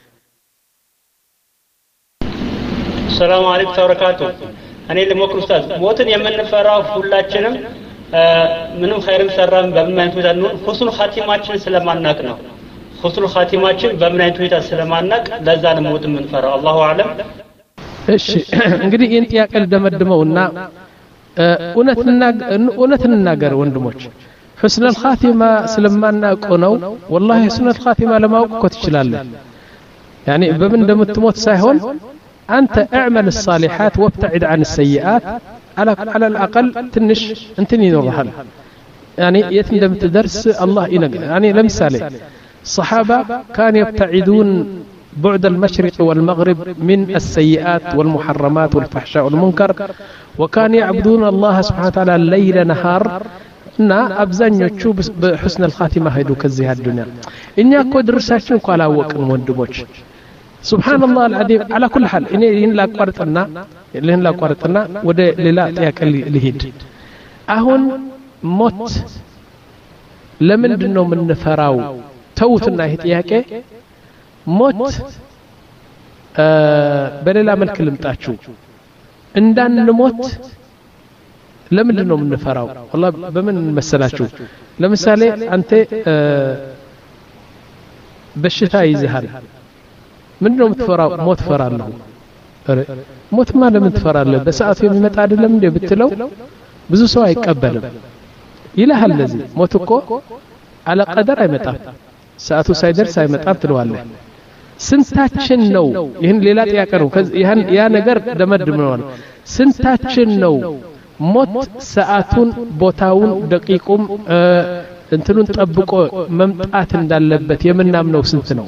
Speaker 3: ሰላም አለይኩም ተበረካቱ እኔ ለሞክሩ ኡስታዝ ሞትን የምንፈራው ሁላችንም ምንም ኸይርም ሰራም በማይንቱ ዛኑ ሁስኑ ኻቲማችን ስለማናቅ ነው ሁስኑ ኻቲማችን በማይንቱ ይታ ስለማናቅ ለዛ ነው ሞትን የምንፈራው አላሁ አለም
Speaker 1: እሺ እንግዲህ ይህን ጥያቄ ልደመድመውና እውነትና እውነትና ነገር ወንድሞች حسن الخاتمه ስለማናውቀው ነው والله حسن الخاتمه ለማወቅ እኮ ትችላለህ يعني በምን እንደምትሞት ሳይሆን انت اعمل الصالحات وابتعد عن السيئات على على الاقل تنش انتن ينورحل يعني يت እንደምትደርስ الله ينقل يعني لمثال الصحابه كانوا يبتعدون بعد المشرق والمغرب من السيئات والمحرمات والفحشاء والمنكر وكان يعبدون الله سبحانه وتعالى ليل نهار እና አብዛኞቹ በحسن الخاتمه ሄዱ ከዚህ الدنيا እኛ እኮ ድርሳችን እኮ አላወቅን ወንድሞች سبحان الله العظيم على كل حال እኔ ይህን ላቋርጥና ይህን ላቋርጥና ወደ ሌላ ጥያቄ ልሂድ አሁን ሞት ለምንድን ነው የምንፈራው ተውትና ይሄ ጥያቄ ሞት በሌላ መልክ ልምጣችሁ እንዳንሞት ለምንድን ነው የምንፈራው والله በምን መሰላችሁ ለምሳሌ አንተ በሽታ ይዘሃል ምንድነው የምትፈራው ሞት ፈራለሁ ሞት ማለት ለምን ትፈራለህ በሰዓቱ የሚመጣ አይደለም እንዴ ብትለው ብዙ ሰው አይቀበልም ይላል ለዚህ ሞት እኮ على قدر አይመጣም ሰዓቱ ሳይደርስ አይመጣም ትለዋለህ ስንታችን ነው ይሄን ሌላ ጥያቄ ነው ያን ያ ነገር ደመድመናል ስንታችን ነው ሞት ሰዓቱን ቦታውን ደቂቁም እንትኑን ጠብቆ መምጣት እንዳለበት የምናምነው ስንት ነው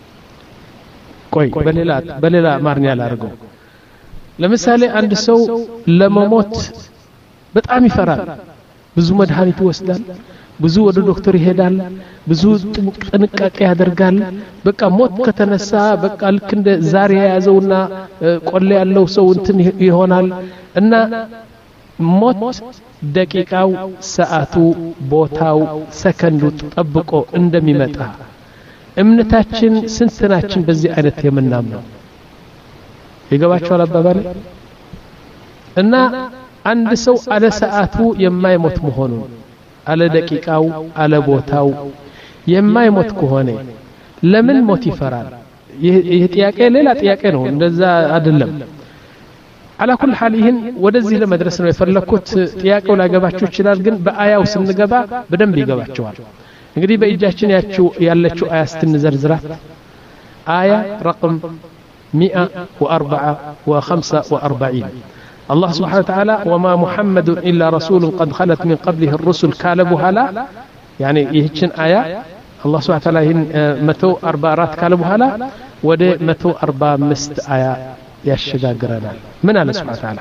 Speaker 1: ቆይ በሌላ በሌላ ማርኛ ላርገው ለምሳሌ አንድ ሰው ለመሞት በጣም ይፈራል ብዙ መድኃኒት ይወስዳል ብዙ ወደ ዶክተር ይሄዳል ብዙ ጥንቃቄ ያደርጋል በቃ ሞት ከተነሳ በቃ ልክ እንደ ዛሬ ያዘውና ቆሌ ያለው ሰው እንትን ይሆናል እና ሞት ደቂቃው ሰዓቱ ቦታው ሰከንዱ ጠብቆ እንደሚመጣ እምነታችን ስንትናችን በዚህ አይነት የምናምነው ይገባችኋል አባባሌ እና አንድ ሰው አለ ሰዓቱ የማይሞት መሆኑ አለ ደቂቃው አለ ቦታው የማይሞት ከሆነ ለምን ሞት ይፈራል ይሄ ጥያቄ ሌላ ጥያቄ ነው እንደዛ አይደለም على كل حال ይህን ወደዚህ ለመድረስ ነው የፈለኩት ጥያቄው ላገባችሁ ይችላል ግን በአያው ስንገባ በደንብ ይገባችኋል እንግዲህ በእጃችን ያችሁ ያለችው አያ ስትንዘርዝራት አያ رقم مئة وأربعة وخمسة وأربعين الله سبحانه وتعالى وما محمد إلا رسول قد خلت من قبله الرسل كالبها لا يعني يهجن آية الله سبحانه وتعالى متو أربعات كالبها لا ودي متو أربع مست آية يشجعنا من الله سبحانه وتعالى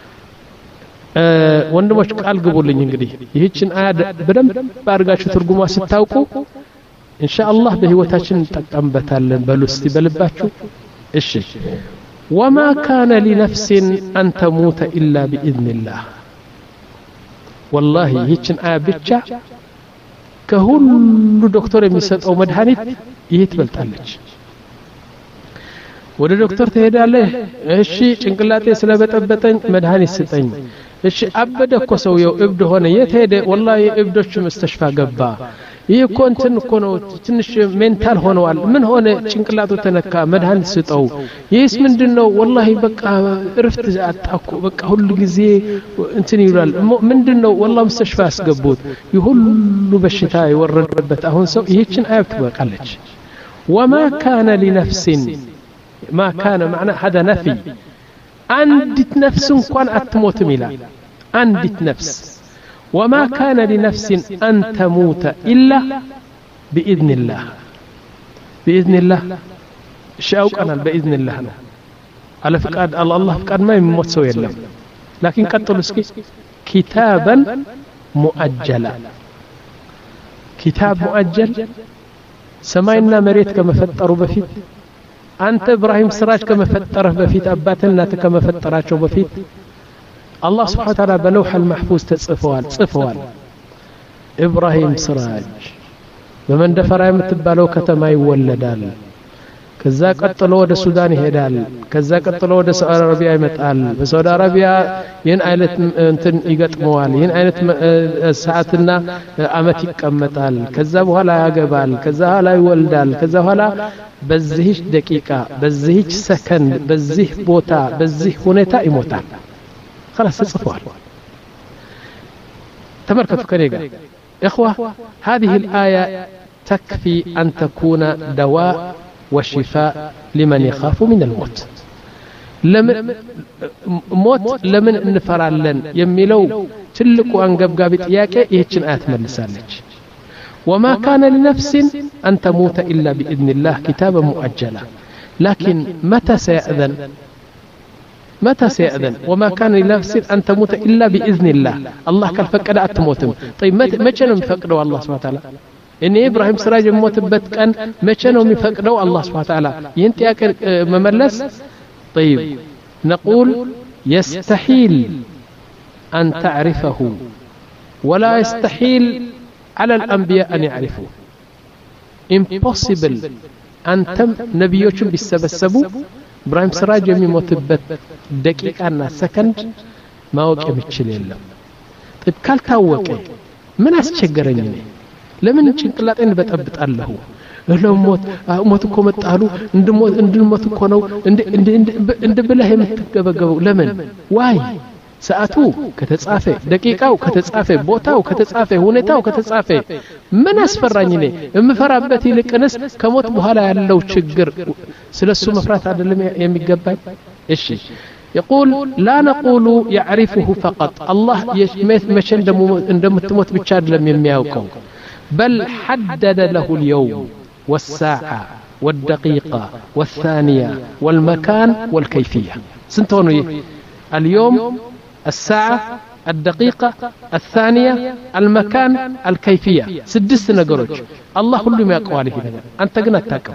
Speaker 1: ወንድሞች ቃል ግቡልኝ እንግዲህ ይህችን አያ በደንብ ባርጋችሁ ትርጉሟ ስታውቁ ኢንሻአላህ በህይወታችን እንጠቀምበታለን በሉ እስቲ በልባችሁ እሺ وما كان لنفس أن تموت إلا بإذن الله والله ይህችን አያ ብቻ ከሁሉ ዶክተር የሚሰጠው መድኃኒት ይህ ትበልጣለች ወደ ዶክተር ትሄዳለህ እሺ ጭንቅላቴ ስለበጠበጠኝ መድኃኒት ስጠኝ እሺ አበደ እኮ ሰውየው እብድ ሆነ የት ሄደ والله እብዶች መስተሽፋ ገባ ይህ እኮ እንትን እኮ ነው ትንሽ ሜንታል ሆነዋል ምን ሆነ ጭንቅላቱ ተነካ መድኃኒት ስጠው ይህስ ምንድነው والله በቃ እርፍት አጣኩ በቃ ሁሉ ጊዜ እንትን ይላል ምንድነው والله መስተሽፋ ያስገቡት ይሁሉ በሽታ ይወረደበት አሁን ሰው ይህችን አያት ትበቃለች وما كان لنفس ما كان معنى هذا نفي عندت نفس كان أتموت ملا عندت نفس وما كان لنفس أن تموت إلا بإذن الله بإذن الله شاوك أنا بإذن الله أنا. على فكرة الله فكرة ما يموت سوى يلم لكن قد اسكي كتابا مؤجلا كتاب مؤجل سماينا مريت كما فتروا بفيت أنت إبراهيم سراج كما فتره بفيت أباتنا كما فتراቸው بفيت الله سبحانه وتعالى بلوح المحفوظ تصفوال تصفوال إبراهيم سراج بمن دفر يمتبالو كتما يولدال كذا قتلوا ወደ ሱዳን ይሄዳል ከዛ ቀጥሎ ወደ ሳዑዲ አረቢያ ይመጣል በሳዑዲ አረቢያ ይህን አይነት እንትን ይገጥመዋል ይህን አይነት ሰዓትና አመት ይቀመጣል ከዛ በኋላ ያገባል ከዛ በኋላ ይወልዳል ከዛ በኋላ በዚህ ደቂቃ በዚህ ሰከንድ በዚህ ቦታ በዚህ ሁኔታ ይሞታል خلاص ተጽፏል ተመልከቱ ከኔ ጋር اخوه هذه الايه تكفي ان تكون دواء وشفاء لمن يخاف من الموت لمن موت لمن نفرالن يميلو تلقو انغبغابي ጥያቄ ይህችን አያት መልሳለች وما كان لنفس أن تموت إلا بإذن الله كتابا مؤجلا لكن متى سيأذن متى سيأذن وما كان لنفس أن تموت إلا بإذن الله الله قال فقد أتموتم طيب متى نفقده الله سبحانه وتعالى إن إبراهيم سراج موتبت كان متى نفقده الله سبحانه وتعالى ينتهي مملس طيب نقول يستحيل أن تعرفه ولا يستحيل على الأنبياء أن يعرفوا impossible أنتم نبيوكم بالسبسبو إبراهيم سراج يموتبت دقيقة سكند ما وقع بتشلي الله طيب قال تاوقع من أسشجرني لمن ጭንቅላቴን በጠብጥ አለሁ እለው ሞት ሞት እኮ መጣሉ እንድሞት እንድሞት እኮ ነው እንደ እንደ ብለህ የምትገበገበው ለምን ዋይ ሰዓቱ ከተጻፈ ደቂቃው ከተጻፈ ቦታው ከተጻፈ ሁኔታው ከተጻፈ ምን አስፈራኝ ነኝ እምፈራበት ይልቅንስ ከሞት በኋላ ያለው ችግር ስለሱ መፍራት አይደለም የሚገባኝ እሺ يقول لا نقول يعرفه فقط الله مشى እንደምትሞት ብቻ አይደለም የሚያውቀው بل حدد له اليوم والساعة والدقيقة والثانية والمكان والكيفية سنتوني اليوم الساعة الدقيقة الثانية المكان الكيفية سدس نقروج الله كل ما يقواله أنت قنا تاكم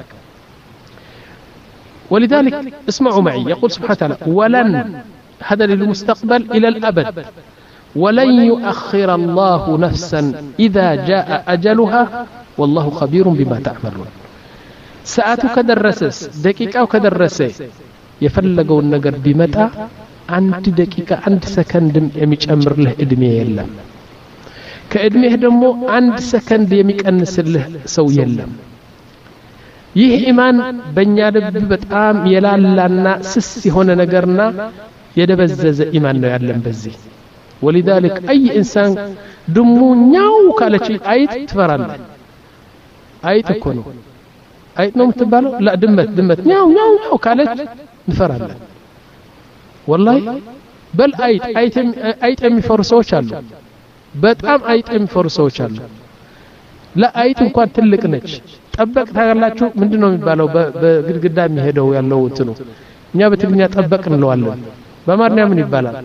Speaker 1: ولذلك اسمعوا معي يقول سبحانه وتعالى ولن هذا للمستقبل إلى الأبد ولن يؤخر الله نفسا إذا جاء أجلها والله خبير بما تعملون ساعتك درسس دقيقة كدرسه يفلقوا النجر بمتى عند دقيقة عند سكند يميج أمر له إدمي يلم كإدمي دمو عند سكند يميج أنس له سوي يلم يه إيمان بنيا رب بتأم يلالنا سسي هنا نجرنا يدبزز إيمان يعلم بزي ولذلك أي إنسان دمو نياو كالتي آيت تفرال آيت كونو آيت نوم تبالو لا دمت دمت نياو نياو نياو كالت نفرال والله بل آيت آيت آيت أمي فرسو شالو بتأم آيت أمي فرسو شالو لا آيت مكان تلك نج طبق تاغلاچو ምንድነው የሚባለው በግድግዳ የሚሄደው ያለው እንትኑ እኛ በትግርኛ ጠበቅ እንለዋለን በአማርኛ ምን ይባላል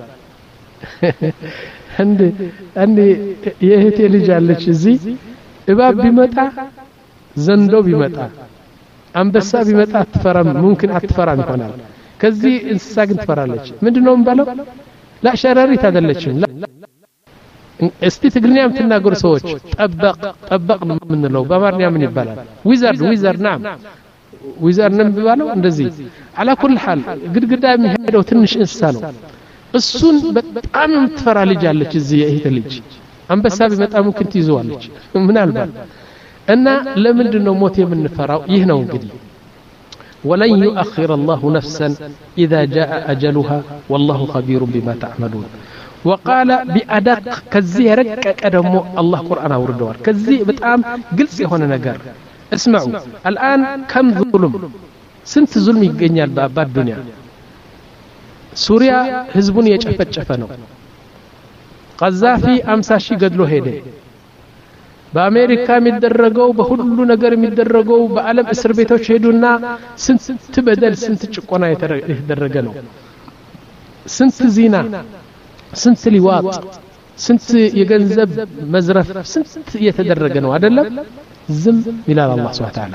Speaker 1: እንደ እንደ የእህቴ ልጅ አለች እዚህ እባብ ቢመጣ ዘንዶ ቢመጣ አንበሳ ቢመጣ አትፈራም ممكن አትፈራም ይሆናል ከዚህ እንስሳ ግን ትፈራለች ምንድነው የሚባለው لا ሸረሪት አይደለችም እስቲ ትግርኛ የምትናገሩ ሰዎች ጠበቅ ጠበቅ ምን ነው በአማርኛ ምን ይባላል ዊዘርድ ዊዘርድ ናም ዊዘርድ ነው የሚባለው እንደዚህ على كل حال ግድግዳ የሚሄደው ትንሽ እንስሳ ነው እሱን በጣም የምትፈራ ልጅ አለች እዚህ የእህት ልጅ አንበሳ ቢመጣ ممكن ትይዘዋለች ምናልባት እና ለምንድን ነው ሞት የምንፈራው ይህ ነው እንግዲህ ولن يؤخر الله نفسا إذا جاء أجلها والله خبير بما تعملون وقال بأدق كزي رك قدمو الله قرآن أوردوار كزي بتأم قلت هنا نجار اسمعوا الآن كم ظلم ስንት ዙልም ይገኛል በአባድ ዱንያ ሱሪያ ህዝቡን የጨፈጨፈ ነው ቀዛፊ አምሳ ሺህ ገድሎ ሄደ በአሜሪካ የሚደረገው በሁሉ ነገር የሚደረገው በዓለም እስር ቤቶች ሄዱና ስንት በደል ስንት ጭቆና የተደረገ ነው ስንት ዚና ስንት ሊዋጥ ስንት የገንዘብ መዝረፍ ስንት የተደረገ ነው አይደለም ዝም ይላል አላህ Subhanahu Wa Ta'ala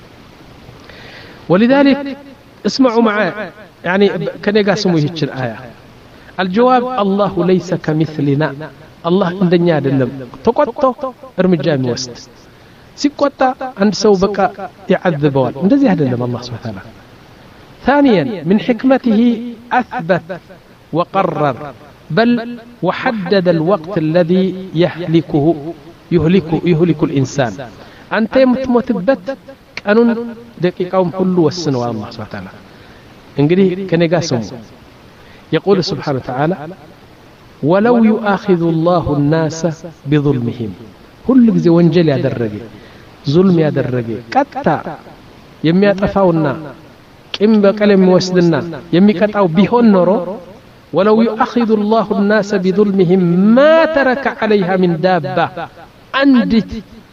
Speaker 1: ولذلك اسمعوا معي يعني كان يقاسموا هيك الآية الجواب الله ليس كمثلنا الله عندنا አይደለም ተቆጥቶ እርምጃ የሚወስድ ሲቆጣ አንድ ሰው በቃ ያعذበዋል እንደዚህ አይደለም አላህ Subhanahu Wa Ta'ala ثانيا من حكمته أثبت وقرر بل وحدد الوقت الذي يهلكه يهلك يهلك الإنسان أنت متمتبت قانون دقيقهم كله وسنوا الله سبحانه وتعالى انجري كنيغاسم يقول سبحانه وتعالى ولو يؤاخذ الله الناس بظلمهم كل ጊዜ ወንጀል ያደረገ ظلم ያደረገ ቀጣ የሚያጠፋውና ቂም በቀል የሚወስድና የሚቀጣው ቢሆን ኖሮ ولو يؤاخذ الله الناس بظلمهم ما ترك عليها من دابة عندت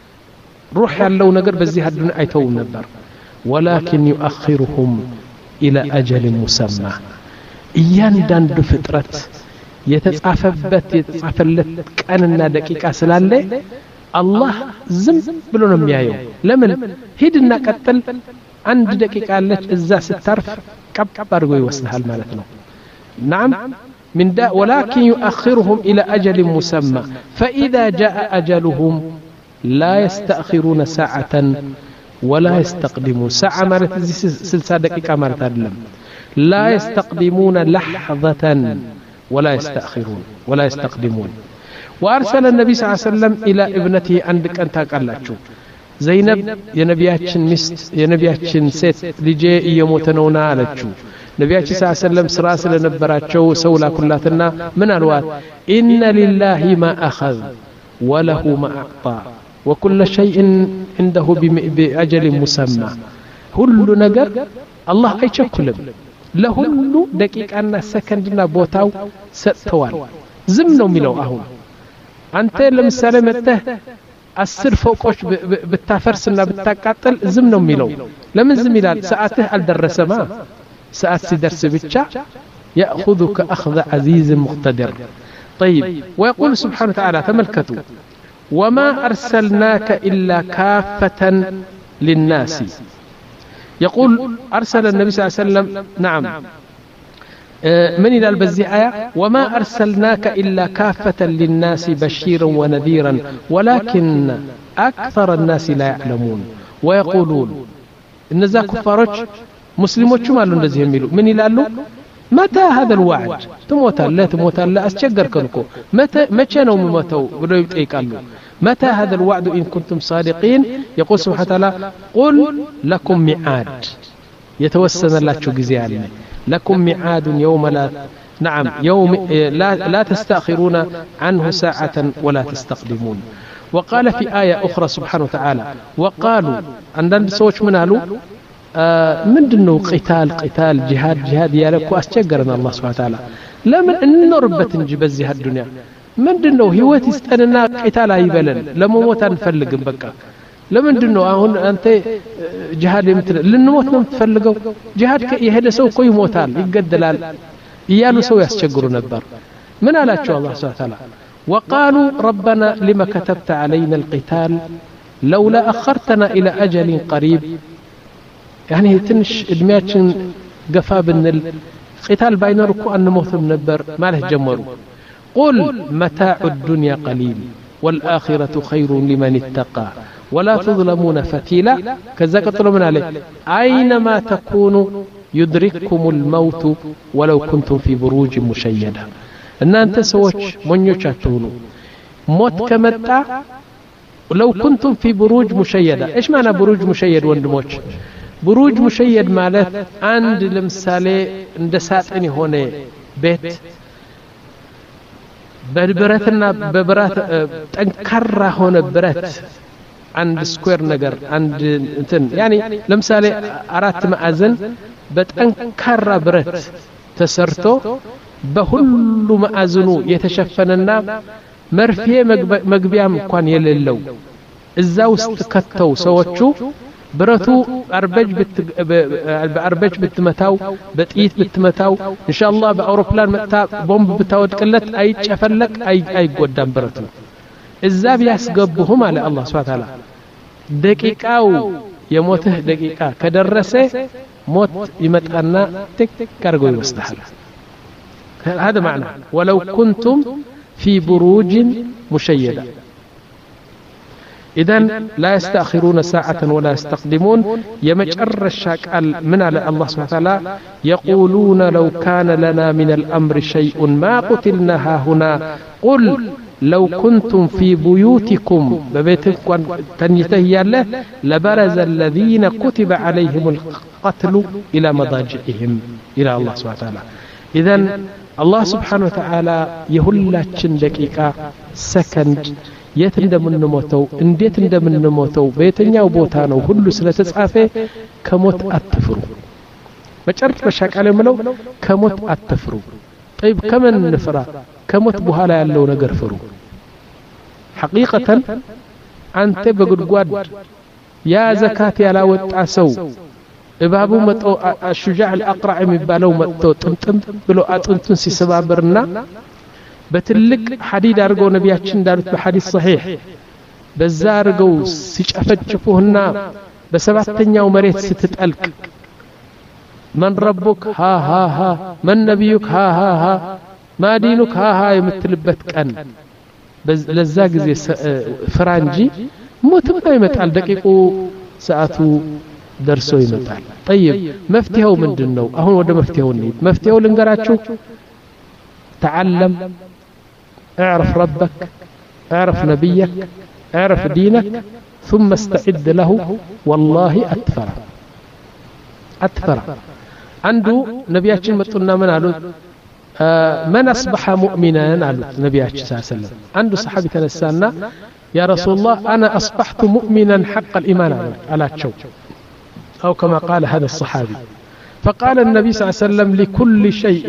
Speaker 1: روح ያለው ነገር በዚህ አዱን አይተው ነበር ولكن يؤخرهم إلى أجل مسمى እያንዳንዱ ፍጥረት የተጻፈበት የተጻፈለት ቀንና ደቂቃ ስላለ አላህ ዝም ብሎ ነው የሚያየው ለምን ሂድና ቀጥል አንድ ደቂቃ አለች እዛ ስታርፍ ቀብቀብ አድርጎ ይወስዳል ማለት ነው نعم من دا ولكن يؤخرهم إلى أجل مسمى فإذا جاء أجلهم لا يستأخرون ساعة ولا يستقدمون ساعة مرت سلسة دقيقة مرت أدلم لا يستقدمون لحظة ولا يستأخرون ولا يستقدمون وأرسل النبي صلى الله عليه وسلم إلى ابنته عندك أنت قال زينب يا نبياتشن مست يا نبياتشن سيت لجي يموتنونا على ነቢያችን ሰለላሁ ዐለይሂ ወሰለም ስራ ስለነበራቸው ሰው ላኩላትና ምን አልዋት ኢነ ሊላሂ ማ አኸዝ ወለሁ ማ አዕጣ ወኩሉ ሸይእን عنده بأجل مسمى ሁሉ ነገር አላህ አይቸኩልም ለሁሉ ደቂቃና ሰከንድና ቦታው ሰጥተዋል ዝም ነው የሚለው አሁን አንተ ለምሳሌ መጥተህ አስር ፎቆች ብታፈርስና ብታቃጥል ዝም ነው የሚለው ለምን ዝም ይላል ሰዓትህ አልደረሰማ ساعات درس بتشا يأخذك أخذ عزيز مقتدر طيب ويقول سبحانه وتعالى تملكتوا وما أرسلناك إلا كافة للناس يقول أرسل النبي صلى الله عليه وسلم نعم من إلى البزي آية وما أرسلناك إلا كافة للناس بشيرا ونذيرا ولكن أكثر الناس لا يعلمون ويقولون إن ذا كفارج مسلموچም አሉ እንደዚህ የሚሉ ምን ይላሉ متى هذا الوعد تموتالله تموتالله አስቸገርከን እኮ መቼ ነው የምሞተው ብለው ይጠይቃሉ متى هذا الوعد إن كنتم صادقين يقول سبحانه وتعالى قل لكم ميعاد يتوسنلاችሁ ጊዜ አለ لكم ميعاد يوم لا نعم يوم لا لا تستأخرون عنه ساعة ولا تستقدمون وقال في آية أخرى سبحانه وتعالى وقالوا عندنا سوچ من قالوا ምንድነው ቂታል ቂታል ጂሃድ ጂሃድ ያለኩ አስቸገረና አላህ Subhanahu Wa Ta'ala ለምን እንኖርበት እንጂ በዚህ ዱንያ ምንድነው ህይወት ይስጠንና ቂታል አይበለን ለመሞት አንፈልግም በቃ ለምንድነው አሁን አንተ ጂሃድ የምትል ልንሞት ነው የምትፈልገው ጂሃድ የሄደ ሰው እኮ ይሞታል ይገደላል እያሉ ሰው ያስቸግሩ ነበር ምን አላቸው አላህ Subhanahu Wa Ta'ala وقالوا ربنا لما كتبت علينا القتال لولا أخرتنا إلى أجل قريب يعني تنش ادمياتشن قفا بالنل قتال باينركو أن موثم نبر ما له جمروا قل متاع الدنيا قليل والآخرة خير لمن اتقى ولا تظلمون فتيلا كذا قتلوا من عليه أينما تكونوا يدرككم الموت ولو كنتم في بروج مشيدة أن أنت سوتش من يشاتونوا موت كمتع لو كنتم في بروج مشيدة إيش معنى بروج مشيد وندموش بروج مشيد مالت عند لمثالي عند ساتني هنا بيت ببرتنا ببرات تنكر هنا برت አንድ ስኩዌር ነገር አንድ እንትን ያኒ ለምሳሌ አራት ማዕዘን በጠንካራ ብረት ተሰርቶ በሁሉ ማዕዘኑ የተሸፈነና መርፌ መግቢያም እንኳን የሌለው እዛ ውስጥ ከተው ሰዎቹ ብረቱ አርበጅ በአርበጅ ብትመታው በጥይት ብትመታው ኢንሻአላህ በአውሮፕላን መጣ ቦምብ ብታወድቅለት አይጨፈለቅ አይጎዳም ብረቱ እዛ ቢያስገቡህም አለ አላህ Subhanahu Ta'ala ደቂቃው የሞትህ ደቂቃ ከደረሰ ሞት ይመጣና ቲክ ቲክ አርጎ ይወስዳል هذا معنى ولو كنتم في بروج مشيدة إذن لا يستأخرون ساعة ولا يستقدمون يمجر الشاك من على الله سبحانه وتعالى يقولون لو كان لنا من الأمر شيء ما قتلنا هنا قل لو كنتم في بيوتكم ببيتكم تنيته الله لبرز الذين كتب عليهم القتل إلى مضاجعهم إلى الله سبحانه وتعالى إذن الله سبحانه وتعالى يهلاتشن دقيقة سكند የት እንደምንሞተው እንዴት እንደምንሞተው በየትኛው ቦታ ነው ሁሉ ስለተጻፈ ከሞት አትፍሩ መጨረሻ ቃል የምለው ከሞት አትፍሩ طيب ከምን እንፍራ ከሞት በኋላ ያለው ነገር ፍሩ حقيقة አንተ በጉድጓድ ያ ዘካት ያላወጣ ሰው እባቡ መጥቶ الشجاع الأقرع የሚባለው መጥቶ ጥምጥም ብሎ አጥንቱን ሲሰባበርና በትልቅ ሐዲድ አርገው ነቢያችን እንዳሉት በሐዲስ صحيح በዛ አርገው ሲጨፈጭፉና በሰባተኛው መሬት ስትጠልቅ من ربك ها ها ها من نبيك ها ها ها ما دينك ها ها የምትልበት ቀን ለዛ ጊዜ ፍራንጂ ሞትም አይመጣል ደቂቁ ሰዓቱ ደርሶ ይመጣል طيب መፍትሄው ምንድነው አሁን ወደ መፍትሄው እንሂድ መፍትሄው ልንገራችሁ تعلم اعرف ربك اعرف نبيك اعرف دينك ثم استعد له والله أتفر أتفر عنده نبياتنا متنا من قالوا آه من أصبح مؤمنا قالوا نبياتنا صلى الله عليه وسلم عنده صحابي تنسانا يا رسول الله أنا أصبحت مؤمنا حق الإيمان على تشو أو كما قال هذا الصحابي فقال النبي صلى الله عليه وسلم لكل شيء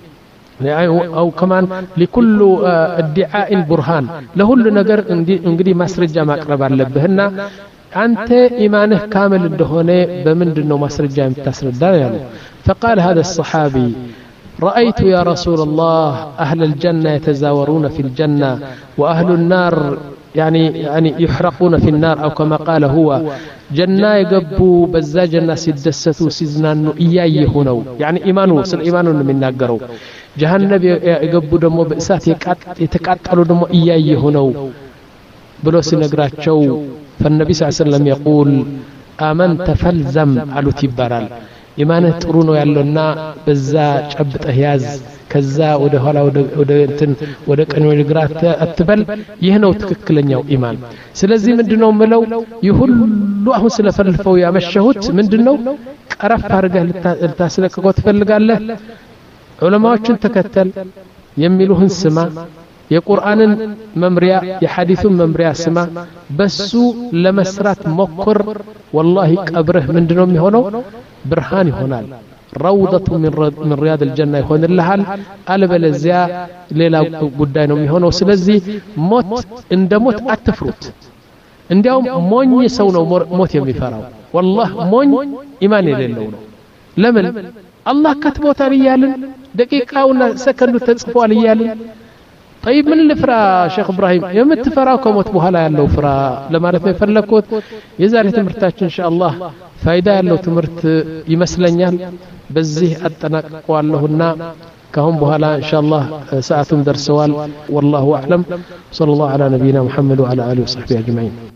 Speaker 1: أو كمان لكل ادعاء برهان له النجر انجدي مسرجة ما أقرب على لبهنا أنت إيمانه كامل الدهونة بمندنه مسرجة متسردان يعني فقال هذا الصحابي رأيت يا رسول الله أهل الجنة يتزاورون في الجنة وأهل النار يعني يعني يحرقون في النار أو كما قال هو جنة يقبوا بزا جنة سدستوا سيزنانو إياي هنو يعني إيمانه سل إيمانه من ناقروا جهنم يقبوا دمو بإسات يتقاتلوا دمو إياي هنو بلو سنقراتشو فالنبي صلى الله عليه وسلم يقول آمنت فالزم على تبارال إيمانه ترونو يالونا بزا شبت أهياز كذا وده هلا وده وده انتن وده كانوا يقرأت أتبل يهنو تككلنياو إيمان سلزي من دنو ملو يهلو أهو سلفر الفويا مشهوت من دنو أرف فارقه لتاسلك قوت فلقال له علماء چون تكتل يميلوهن سما የቁርአን መምሪያ የሐዲሱን መምሪያ ስማ በሱ ለመስራት ሞክር والله ቀብረህ ምንድነው የሚሆነው ብርሃን ይሆናል روضة من من رياض الجنة يكون لها البلزيا ليلا ጉዳይ ነው የሚሆነው ስለዚህ ሞት እንደ ሞት አትፍሩት እንዲያው ሞኝ ሰው ነው ሞት የሚፈራው والله ሞኝ ኢማን የሌለው ነው ለምን አላህ ከተቦታል ይያልን ደቂቃውና ሰከንዱ ተጽፏል ይያልን طيب من الفرا شيخ ابراهيم يمتفراو كموت بحالا ያለው ፍራ ለማለት ነው የፈለኩት የዛሬ ትምህርታችን ኢንሻአላህ ፋይዳ ያለው ትምህርት ይመስለኛል በዚህ አጠናቅቀዋለሁና ካሁን በኋላ ኢንሻአላህ ሰዓቱም ደርሰዋል والله اعلم صلى الله على نبينا محمد وعلى اله وصحبه اجمعين